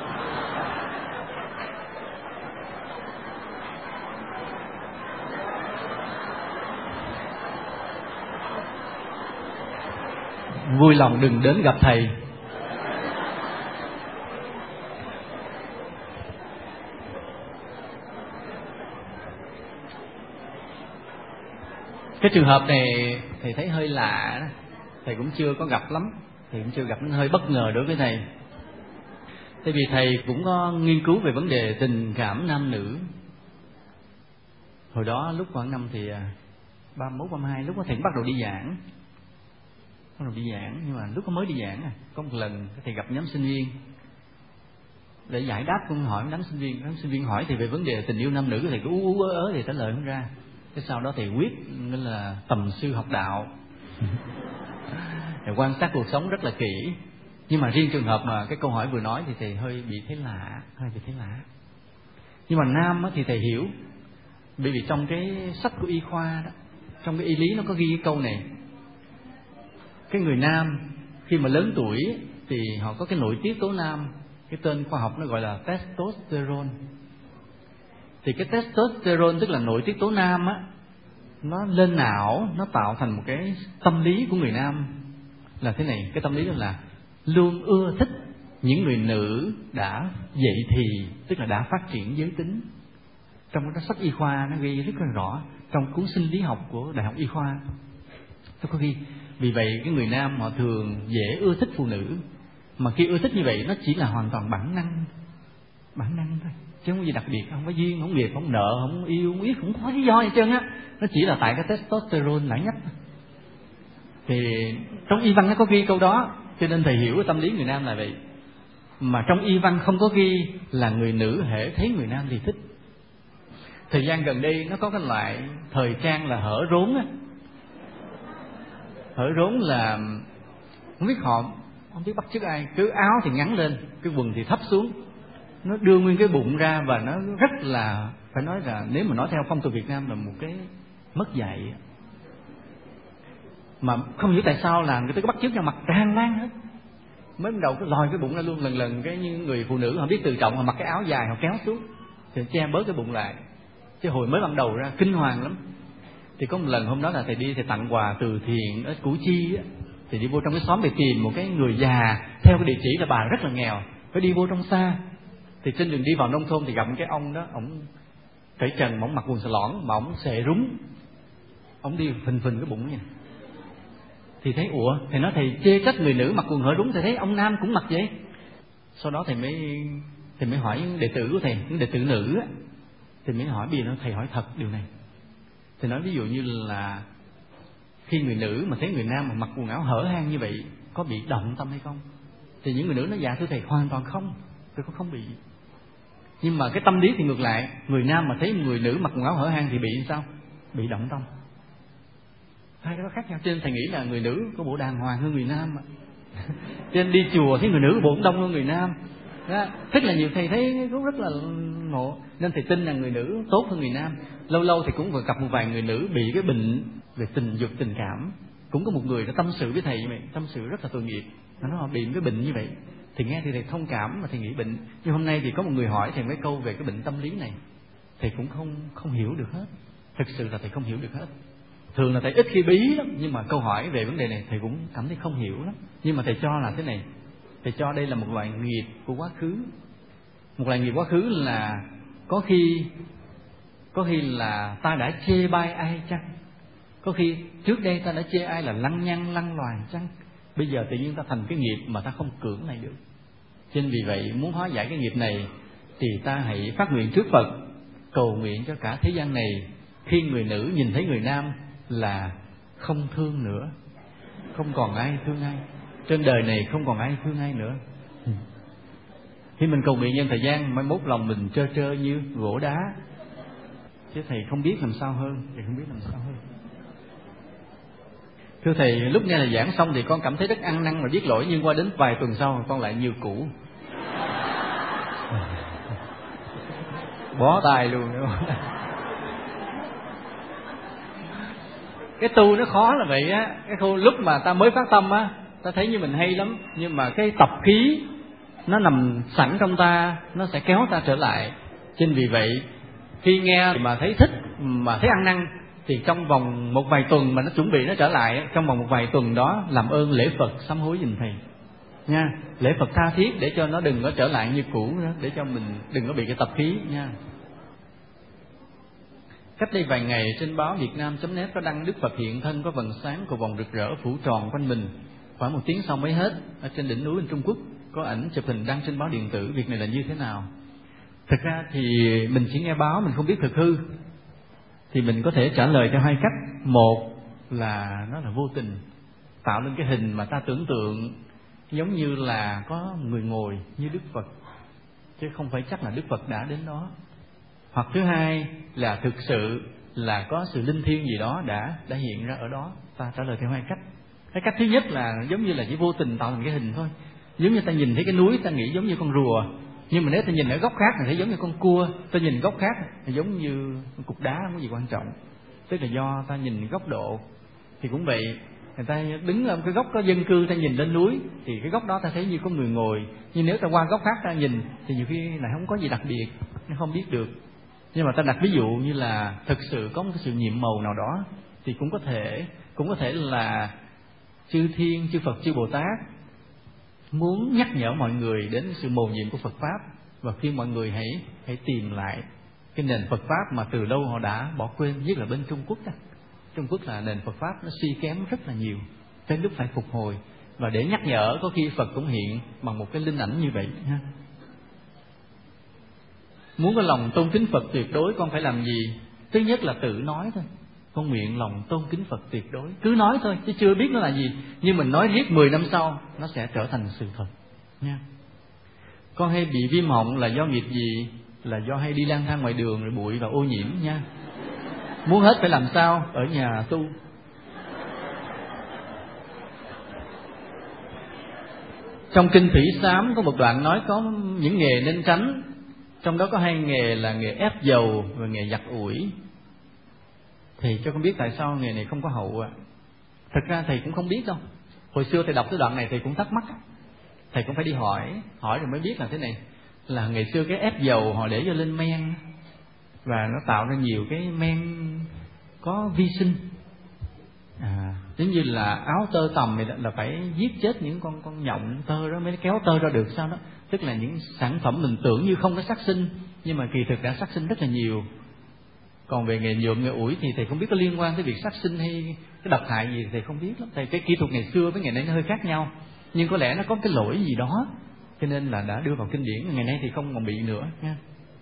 S1: Vui lòng đừng đến gặp thầy. Cái trường hợp này thầy thấy hơi lạ, thầy cũng chưa có gặp lắm, thầy cũng chưa gặp, nó hơi bất ngờ đối với thầy. Tại vì thầy cũng có nghiên cứu về vấn đề tình cảm nam nữ. Hồi đó lúc khoảng năm thì 31, 32, lúc đó thầy cũng bắt đầu đi giảng. Nhưng mà lúc có mới đi giảng có một lần thầy gặp nhóm sinh viên để giải đáp câu hỏi đám sinh viên hỏi thì về vấn đề tình yêu nam nữ, thầy cứ ú ớ thì trả lời không ra. Cái sau đó thầy quyết nên là tầm sư học đạo để quan sát cuộc sống rất là kỹ. Nhưng mà riêng trường hợp mà cái câu hỏi vừa nói thì thầy hơi bị thấy lạ. Nhưng mà nam thì thầy hiểu, bởi vì trong cái sách của y khoa đó, trong cái y lý nó có ghi cái câu này: cái người nam khi mà lớn tuổi thì họ có cái nội tiết tố nam, cái tên khoa học nó gọi là testosterone. Thì cái testosterone tức là nội tiết tố nam á, nó lên não, nó tạo thành một cái tâm lý của người nam là thế này. Cái tâm lý đó là luôn ưa thích những người nữ đã dậy thì, tức là đã phát triển giới tính. Trong cái sách y khoa nó ghi rất là rõ, trong cuốn sinh lý học của Đại học Y khoa nó có ghi. Vì vậy cái người nam họ thường dễ ưa thích phụ nữ, mà khi ưa thích như vậy nó chỉ là hoàn toàn bản năng thôi, chứ không có gì đặc biệt, không có duyên, không nghiệp, không nợ, không yêu, không biết, không có lý do gì trơn á. Nó chỉ là tại cái testosterone nặng nhất. Thì trong y văn nó có ghi câu đó, cho nên thầy hiểu cái tâm lý người nam là vậy. Mà trong y văn không có ghi là người nữ hễ thấy người nam thì thích. Thời gian gần đây nó có cái loại thời trang là hở rốn á. Hở rốn là không biết họ không biết bắt chước ai, cứ áo thì ngắn lên, cái quần thì thấp xuống, nó đưa nguyên cái bụng ra, và nó rất là, phải nói là nếu mà nói theo phong tục Việt Nam là một cái mất dạy. Mà không hiểu tại sao là người ta cứ bắt chước nhau mặc tràn lan hết. Mới đầu cứ lòi cái bụng ra luôn, lần cái như người phụ nữ họ biết tự trọng, họ mặc cái áo dài họ kéo xuống thì che bớt cái bụng lại. Chứ hồi mới ban đầu ra kinh hoàng lắm. Thì có một lần hôm đó là thầy đi, thầy tặng quà từ thiện ở Củ Chi á, thì đi vô trong cái xóm để tìm một cái người già, theo cái địa chỉ là bà rất là nghèo, phải đi vô trong xa. Thì trên đường đi vào nông thôn thì gặp cái ông đó, ổng cởi trần mà ổng mặc quần xà lõn mà ổng xệ rúng, ổng đi phình cái bụng nha. Thì thấy ủa, thầy nói thầy chê trách người nữ mặc quần hở rúng, thầy thấy ông nam cũng mặc vậy. Sau đó thầy mới hỏi đệ tử của thầy, những đệ tử nữ á, thì mới hỏi bây giờ thầy hỏi thật điều này. Thầy nói ví dụ như là khi người nữ mà thấy người nam mà mặc quần áo hở hang như vậy có bị động tâm hay không? Thì những người nữ nói dạ thưa thầy hoàn toàn không, tôi không bị. Nhưng mà cái tâm lý thì ngược lại, người nam mà thấy người nữ mặc quần áo hở hang thì bị sao? Bị động tâm. Hai cái đó khác nhau. Cho nên thầy nghĩ là người nữ có bộ đàng hoàng hơn người nam. Cho nên đi chùa thấy người nữ bộ đông hơn người nam đó. Rất là nhiều thầy thấy cũng rất là ngộ, nên thầy tin là người nữ tốt hơn người nam. Lâu lâu thì cũng vừa gặp một vài người nữ bị cái bệnh về tình dục tình cảm. Cũng có một người đã tâm sự với thầy như vậy, tâm sự rất là tội nghiệp, nó bị cái bệnh như vậy. Thì nghe thì thầy thông cảm mà thầy nghĩ bệnh. Nhưng hôm nay thì có một người hỏi thầy mấy câu về cái bệnh tâm lý này, thầy cũng không hiểu được hết. Thực sự là thầy không hiểu được hết. Thường là thầy ít khi bí lắm, nhưng mà câu hỏi về vấn đề này thầy cũng cảm thấy không hiểu lắm. Nhưng mà thầy cho là thế này, thầy cho đây là một loại nghiệp của quá khứ. Một loại nghiệp quá khứ là có khi là ta đã chê bai ai chăng, Có khi trước đây ta đã chê ai là lăng nhăng lăng loàn chăng? Bây giờ tự nhiên ta thành cái nghiệp mà ta không cưỡng lại được. Cho nên vì vậy muốn hóa giải cái nghiệp này thì ta hãy phát nguyện trước Phật, cầu nguyện cho cả thế gian này, khi người nữ nhìn thấy người nam là không thương nữa, không còn ai thương ai, trên đời này không còn ai thương ai nữa. Khi mình cầu nguyện nhân thời gian, mai mốt lòng mình trơ trơ như gỗ đá, chứ thầy không biết làm sao hơn, thầy không biết làm sao hơn. Thưa thầy, lúc nghe là giảng xong thì con cảm thấy rất ăn năn và biết lỗi, nhưng qua đến vài tuần sau con lại như cũ, bó tay luôn. Cái tu nó khó là vậy á. Cái khu lúc mà ta mới phát tâm á, ta thấy như mình hay lắm, nhưng mà cái tập khí nó nằm sẵn trong ta, nó sẽ kéo ta trở lại. Chính vì vậy khi nghe mà thấy thích, mà thấy ăn năn, thì trong vòng một vài tuần mà nó chuẩn bị nó trở lại, trong vòng một vài tuần đó làm ơn lễ Phật sám hối giùm thầy nha, lễ Phật tha thiết để cho nó đừng có trở lại như cũ nữa, để cho mình đừng có bị cái tập khí nha. Cách đây vài ngày trên báo Vietnam.net có đăng Đức Phật hiện thân có vầng sáng cầu vồng rực rỡ phủ tròn quanh mình. Khoảng 1 tiếng sau mới hết. Ở trên đỉnh núi bên Trung Quốc có ảnh chụp hình đăng trên báo điện tử. Việc này là như thế nào? Thực ra thì mình chỉ nghe báo, mình không biết thực hư, thì mình có thể trả lời theo hai cách. Một là nó là vô tình, tạo nên cái hình mà ta tưởng tượng giống như là có người ngồi như Đức Phật, chứ không phải chắc là Đức Phật đã đến đó. Hoặc thứ hai là thực sự là có sự linh thiêng gì đó đã hiện ra ở đó. Ta trả lời theo hai cách. Cái cách thứ nhất là giống như là chỉ vô tình tạo thành cái hình thôi. Giống như ta nhìn thấy cái núi ta nghĩ giống như con rùa, nhưng mà nếu ta nhìn ở góc khác thì thấy giống như con cua. Ta nhìn góc khác thì giống như cục đá, không có gì quan trọng. Tức là do ta nhìn góc độ. Thì cũng vậy, người ta đứng ở cái góc có dân cư, ta nhìn lên núi thì cái góc đó ta thấy như có người ngồi. Nhưng nếu ta qua góc khác ta nhìn thì nhiều khi lại không có gì đặc biệt, nó không biết được. Nhưng mà ta đặt ví dụ như là thực sự có một cái sự nhiệm màu nào đó, thì cũng có thể là chư Thiên, chư Phật, chư Bồ Tát muốn nhắc nhở mọi người đến sự mầu nhiệm của Phật pháp, và khuyên mọi người hãy tìm lại cái nền Phật pháp mà từ lâu họ đã bỏ quên, nhất là bên Trung Quốc đó. Trung Quốc là nền Phật pháp nó suy kém rất là nhiều, đến lúc phải phục hồi. Và để nhắc nhở, có khi Phật cũng hiện bằng một cái linh ảnh như vậy ha. Muốn có lòng tôn kính Phật tuyệt đối, con phải làm gì? Thứ nhất là tự nói thôi. Con nguyện lòng tôn kính Phật tuyệt đối. Cứ nói thôi, chứ chưa biết nó là gì. Nhưng mình nói riết 10 năm sau, nó sẽ trở thành sự thật nha. Con hay bị viêm họng là do nghiệp gì? Là do hay đi lang thang ngoài đường rồi bụi và ô nhiễm nha. Muốn hết phải làm sao? Ở nhà tu. Trong Kinh Thủy Sám có một đoạn nói có những nghề nên tránh. Trong đó có 2 nghề là nghề ép dầu và nghề giặt ủi. Thầy cho con biết tại sao nghề này không có hậu ạ. Thật ra thầy cũng không biết đâu. Hồi xưa thầy đọc cái đoạn này thầy cũng thắc mắc. Thầy cũng phải đi hỏi rồi mới biết là thế này. Là ngày xưa cái ép dầu họ để vô lên men, và nó tạo ra nhiều cái men có vi sinh. Giống như là áo tơ tằm này là phải giết chết những con nhộng tơ đó mới kéo tơ ra được sao đó. Tức là những sản phẩm mình tưởng như không có sát sinh, nhưng mà kỳ thực đã sát sinh rất là nhiều. Còn về nghề nhuộm, nghề ủi thì thầy không biết có liên quan tới việc sát sinh hay cái độc hại gì, thầy không biết lắm. Thầy cái kỹ thuật ngày xưa với ngày nay nó hơi khác nhau, nhưng có lẽ nó có cái lỗi gì đó, cho nên là đã đưa vào kinh điển. Ngày nay thì không còn bị nữa nha.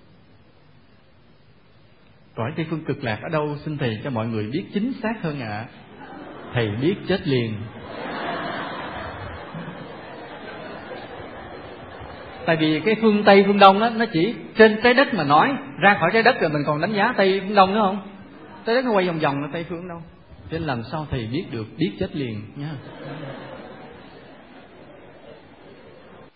S1: Cõi Tây Phương Cực Lạc ở đâu xin thầy cho mọi người biết chính xác hơn ạ. Thầy biết chết liền. Tại vì cái phương Tây phương Đông đó, nó chỉ trên trái đất mà nói, ra khỏi trái đất rồi mình còn đánh giá Tây phương Đông nữa không? Trái đất nó quay vòng vòng là Tây phương đâu, cho nên làm sao thầy biết được, biết chết liền nha.